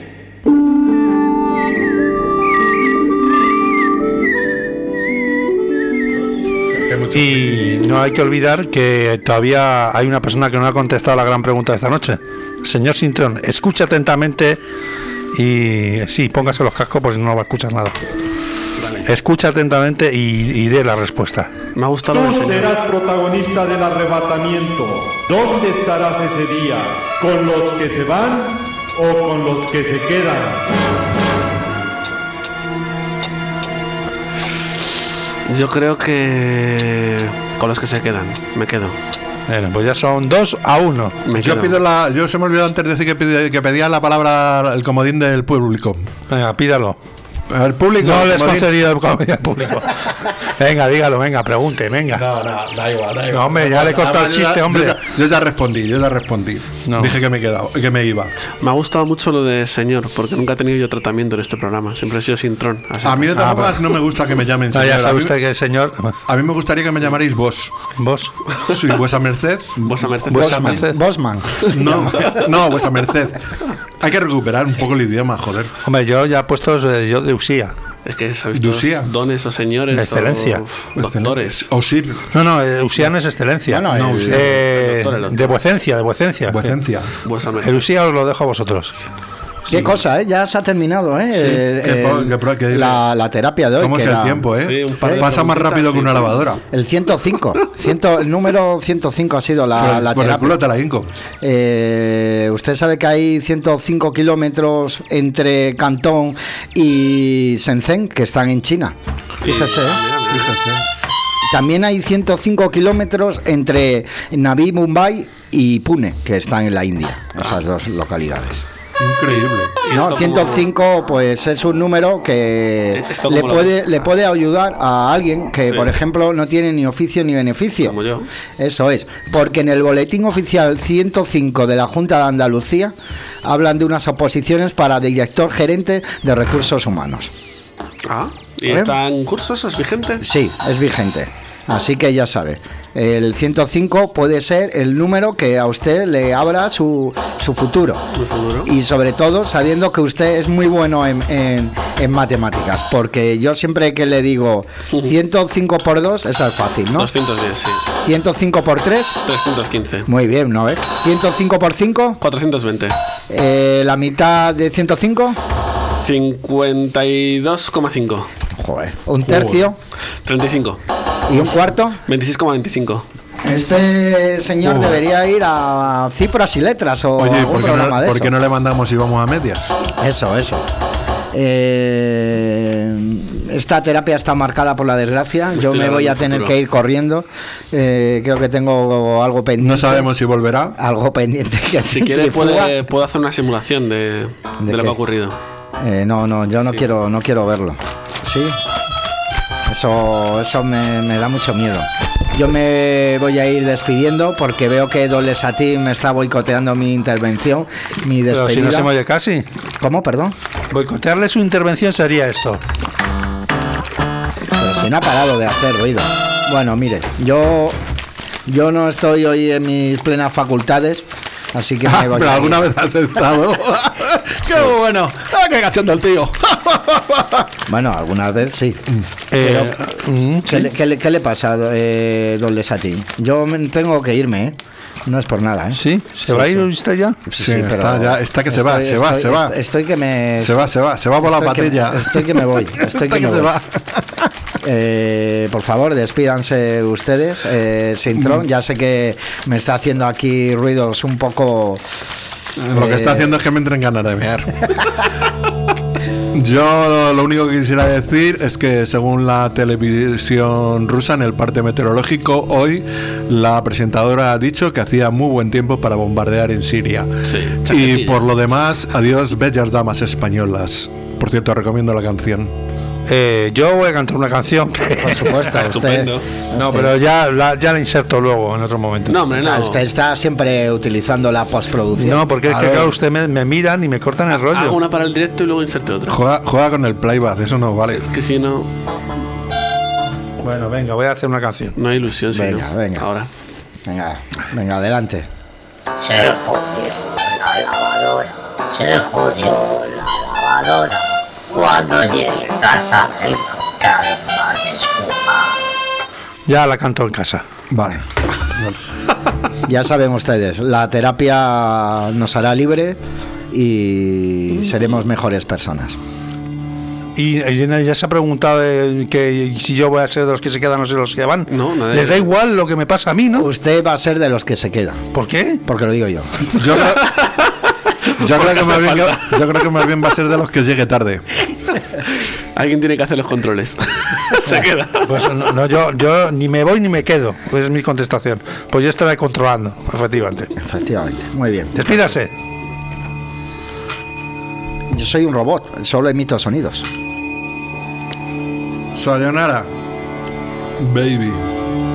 Y no hay que olvidar que todavía hay una persona que no ha contestado la gran pregunta de esta noche. Señor Sintrón, escucha atentamente y sí, póngase los cascos porque no va a escuchar nada. Vale. Escucha atentamente y, y dé la respuesta. Me ha gustado. Tú serás protagonista del arrebatamiento. ¿Dónde estarás ese día? ¿Con los que se van o con los que se quedan? Yo creo que con los que se quedan, me quedo. Bueno, pues ya son dos a uno. Me yo pido la, yo se me olvidó antes de decir que, pide, que pedía la palabra, el comodín del público. Venga, pídalo. El público. No les he concedido el comodín al público. Venga, dígalo, venga, pregunte, venga. No, no, da igual, da igual. No, hombre, ya le he cortado el chiste, hombre. Yo ya, yo ya respondí, yo ya respondí. No. Dije que me he quedado, que me iba. Me ha gustado mucho lo de señor, porque nunca he tenido yo tratamiento en este programa. Siempre he sido Sintrón. Así. A mí de todas ah, formas no me gusta que me llamen señor. Ah, ya sabe usted que señor. A mí me gustaría que me llamarais vos. ¿Vos? Sí, vuesa merced. Vuesa merced. Vuesa merced. Bosman. No, no, vuesa merced. Hay que recuperar un poco el idioma, joder. Hombre, yo ya he puesto yo de usía. Es que sabéis todos dones o señores. Excelencia. O doctores. O sir. No, no, eh, usía no es excelencia. No, no, no el, eh, el doctor, el de vuecencia, de vuecencia. Vuecencia. El usía os lo dejo a vosotros. Qué sí. cosa, ¿eh? Ya se ha terminado, ¿eh? Sí. Eh, ¿Qué, eh, qué, qué, la, la terapia de hoy. ¿Cómo es el tiempo, eh? Sí, un par de Pasa más rápido que una lavadora. El ciento cinco. Ciento, el número ciento cinco ha sido la, por, la por terapia. El culo te la hinco. Eh, usted sabe que hay ciento cinco kilómetros entre Cantón y Shenzhen, que están en China. Fíjese, ¿eh? Fíjese. También hay ciento cinco kilómetros entre Navi Mumbai y Pune, que están en la India, esas dos localidades. Increíble. No, ciento cinco pues es un número que Esto le como lo puede, ves. le puede ayudar a alguien que, Sí. por ejemplo, no tiene ni oficio ni beneficio. Como yo. Eso es, porque en el boletín oficial ciento cinco de la Junta de Andalucía hablan de unas oposiciones para director gerente de recursos humanos. Ah, ¿y ¿Eh? está en curso? ¿Eso es vigente? Sí, es vigente. Así que ya sabe, el ciento cinco puede ser el número que a usted le abra su, su futuro. Mi futuro. Y sobre todo sabiendo que usted es muy bueno en, en- en matemáticas, porque yo siempre que le digo ciento cinco por dos, esa es fácil, ¿no? doscientos diez, sí. ciento cinco por tres, trescientos quince. muy bien, ¿no? ¿Eh? ciento cinco por cinco, cuatrocientos veinte. eh, la mitad de ciento cinco, cincuenta y dos coma cinco. joder, un tercio treinta y cinco. y un cuarto. veintiséis coma veinticinco. Este señor Joder. debería ir a cifras y letras o Oye, algún ¿por qué, programa no, de por eso. qué no le mandamos y vamos a medias? Eso, eso. Eh, esta terapia está marcada por la desgracia. Yo Estoy me voy a hablando tener futuro. que ir corriendo. Eh, creo que tengo algo pendiente. No sabemos si volverá. Algo pendiente que Si de quiere fuga. puede, puedo hacer una simulación de, de, lo qué? que ha ocurrido. Eh, no, no, yo no Sí. quiero, no quiero verlo. Sí. Eso, eso me, me da mucho miedo. Yo me voy a ir despidiendo porque veo que Doble Satín me está boicoteando mi intervención, mi Pero despedida. si no se me oye casi. ¿Cómo? Perdón. Boicotearle su intervención sería esto. Pero si no ha parado de hacer ruido. Bueno, mire, yo yo no estoy hoy en mis plenas facultades, así que me voy Pero a ir. alguna vez has estado. ¡Qué bueno! ¡Ah, qué cachondo el tío! Bueno, alguna vez sí. Eh, mm, ¿Qué, sí. le, qué le- qué le pasa, eh, Doble Satín? Yo me- tengo que irme, ¿eh? No es por nada, ¿eh? ¿Sí? ¿Se Sí, va a ir sí. usted ya? Sí, está, ya, está que se va, Estoy- se va, estoy- se va. est- Estoy que me... Se va, se va, se va por la estoy que- patilla. estoy que me voy. Estoy Está que, me que se voy. va. Eh, por favor, despídanse ustedes. Eh, Sintrón, ya sé que me está haciendo aquí ruidos un poco... Lo que eh, está haciendo es que me entren ganas de mear. Yo lo único que quisiera decir es que según la televisión rusa en el parte meteorológico hoy la presentadora ha dicho que hacía muy buen tiempo para bombardear en Siria. Sí, Y chaquetilla. por lo demás, adiós bellas damas españolas. Por cierto, recomiendo la canción. Eh, yo voy a cantar una canción que... Por supuesto, usted, Estupendo. No, pero ya la, ya la inserto luego, en otro momento. No, hombre, o sea, no. usted está siempre utilizando la postproducción. No, porque es A que ver. claro, usted me, me miran y me cortan el rollo. Hago una para el directo y luego inserte otra. Juega, juega con el playback, eso no vale. Es que si no, Bueno, venga, voy a hacer una canción. no hay ilusión. Si Venga, no. venga. Ahora. Venga, venga, adelante. Se jodió la lavadora, se jodió la lavadora. Cuando llegué a casa encontré más espuma. Ya la canto en casa. Vale. Ya saben ustedes, la terapia nos hará libre y seremos mejores personas. Y, y ya se ha preguntado eh, que si yo voy a ser de los que se quedan o de los que van. No, nada. Les da igual lo que me pasa a mí, ¿no? Usted va a ser de los que se quedan. ¿Por qué? Porque lo digo yo. Yo creo, yo creo que más bien, que- yo creo que más bien va a ser de los que llegue tarde. Alguien tiene que hacer los controles. Se queda. Pues no, no, yo, yo ni me voy ni me quedo. Pues es mi contestación. Pues yo estaré controlando, efectivamente. Efectivamente, muy bien. Despídase. Yo soy un robot, solo emito sonidos. Sayonara, baby.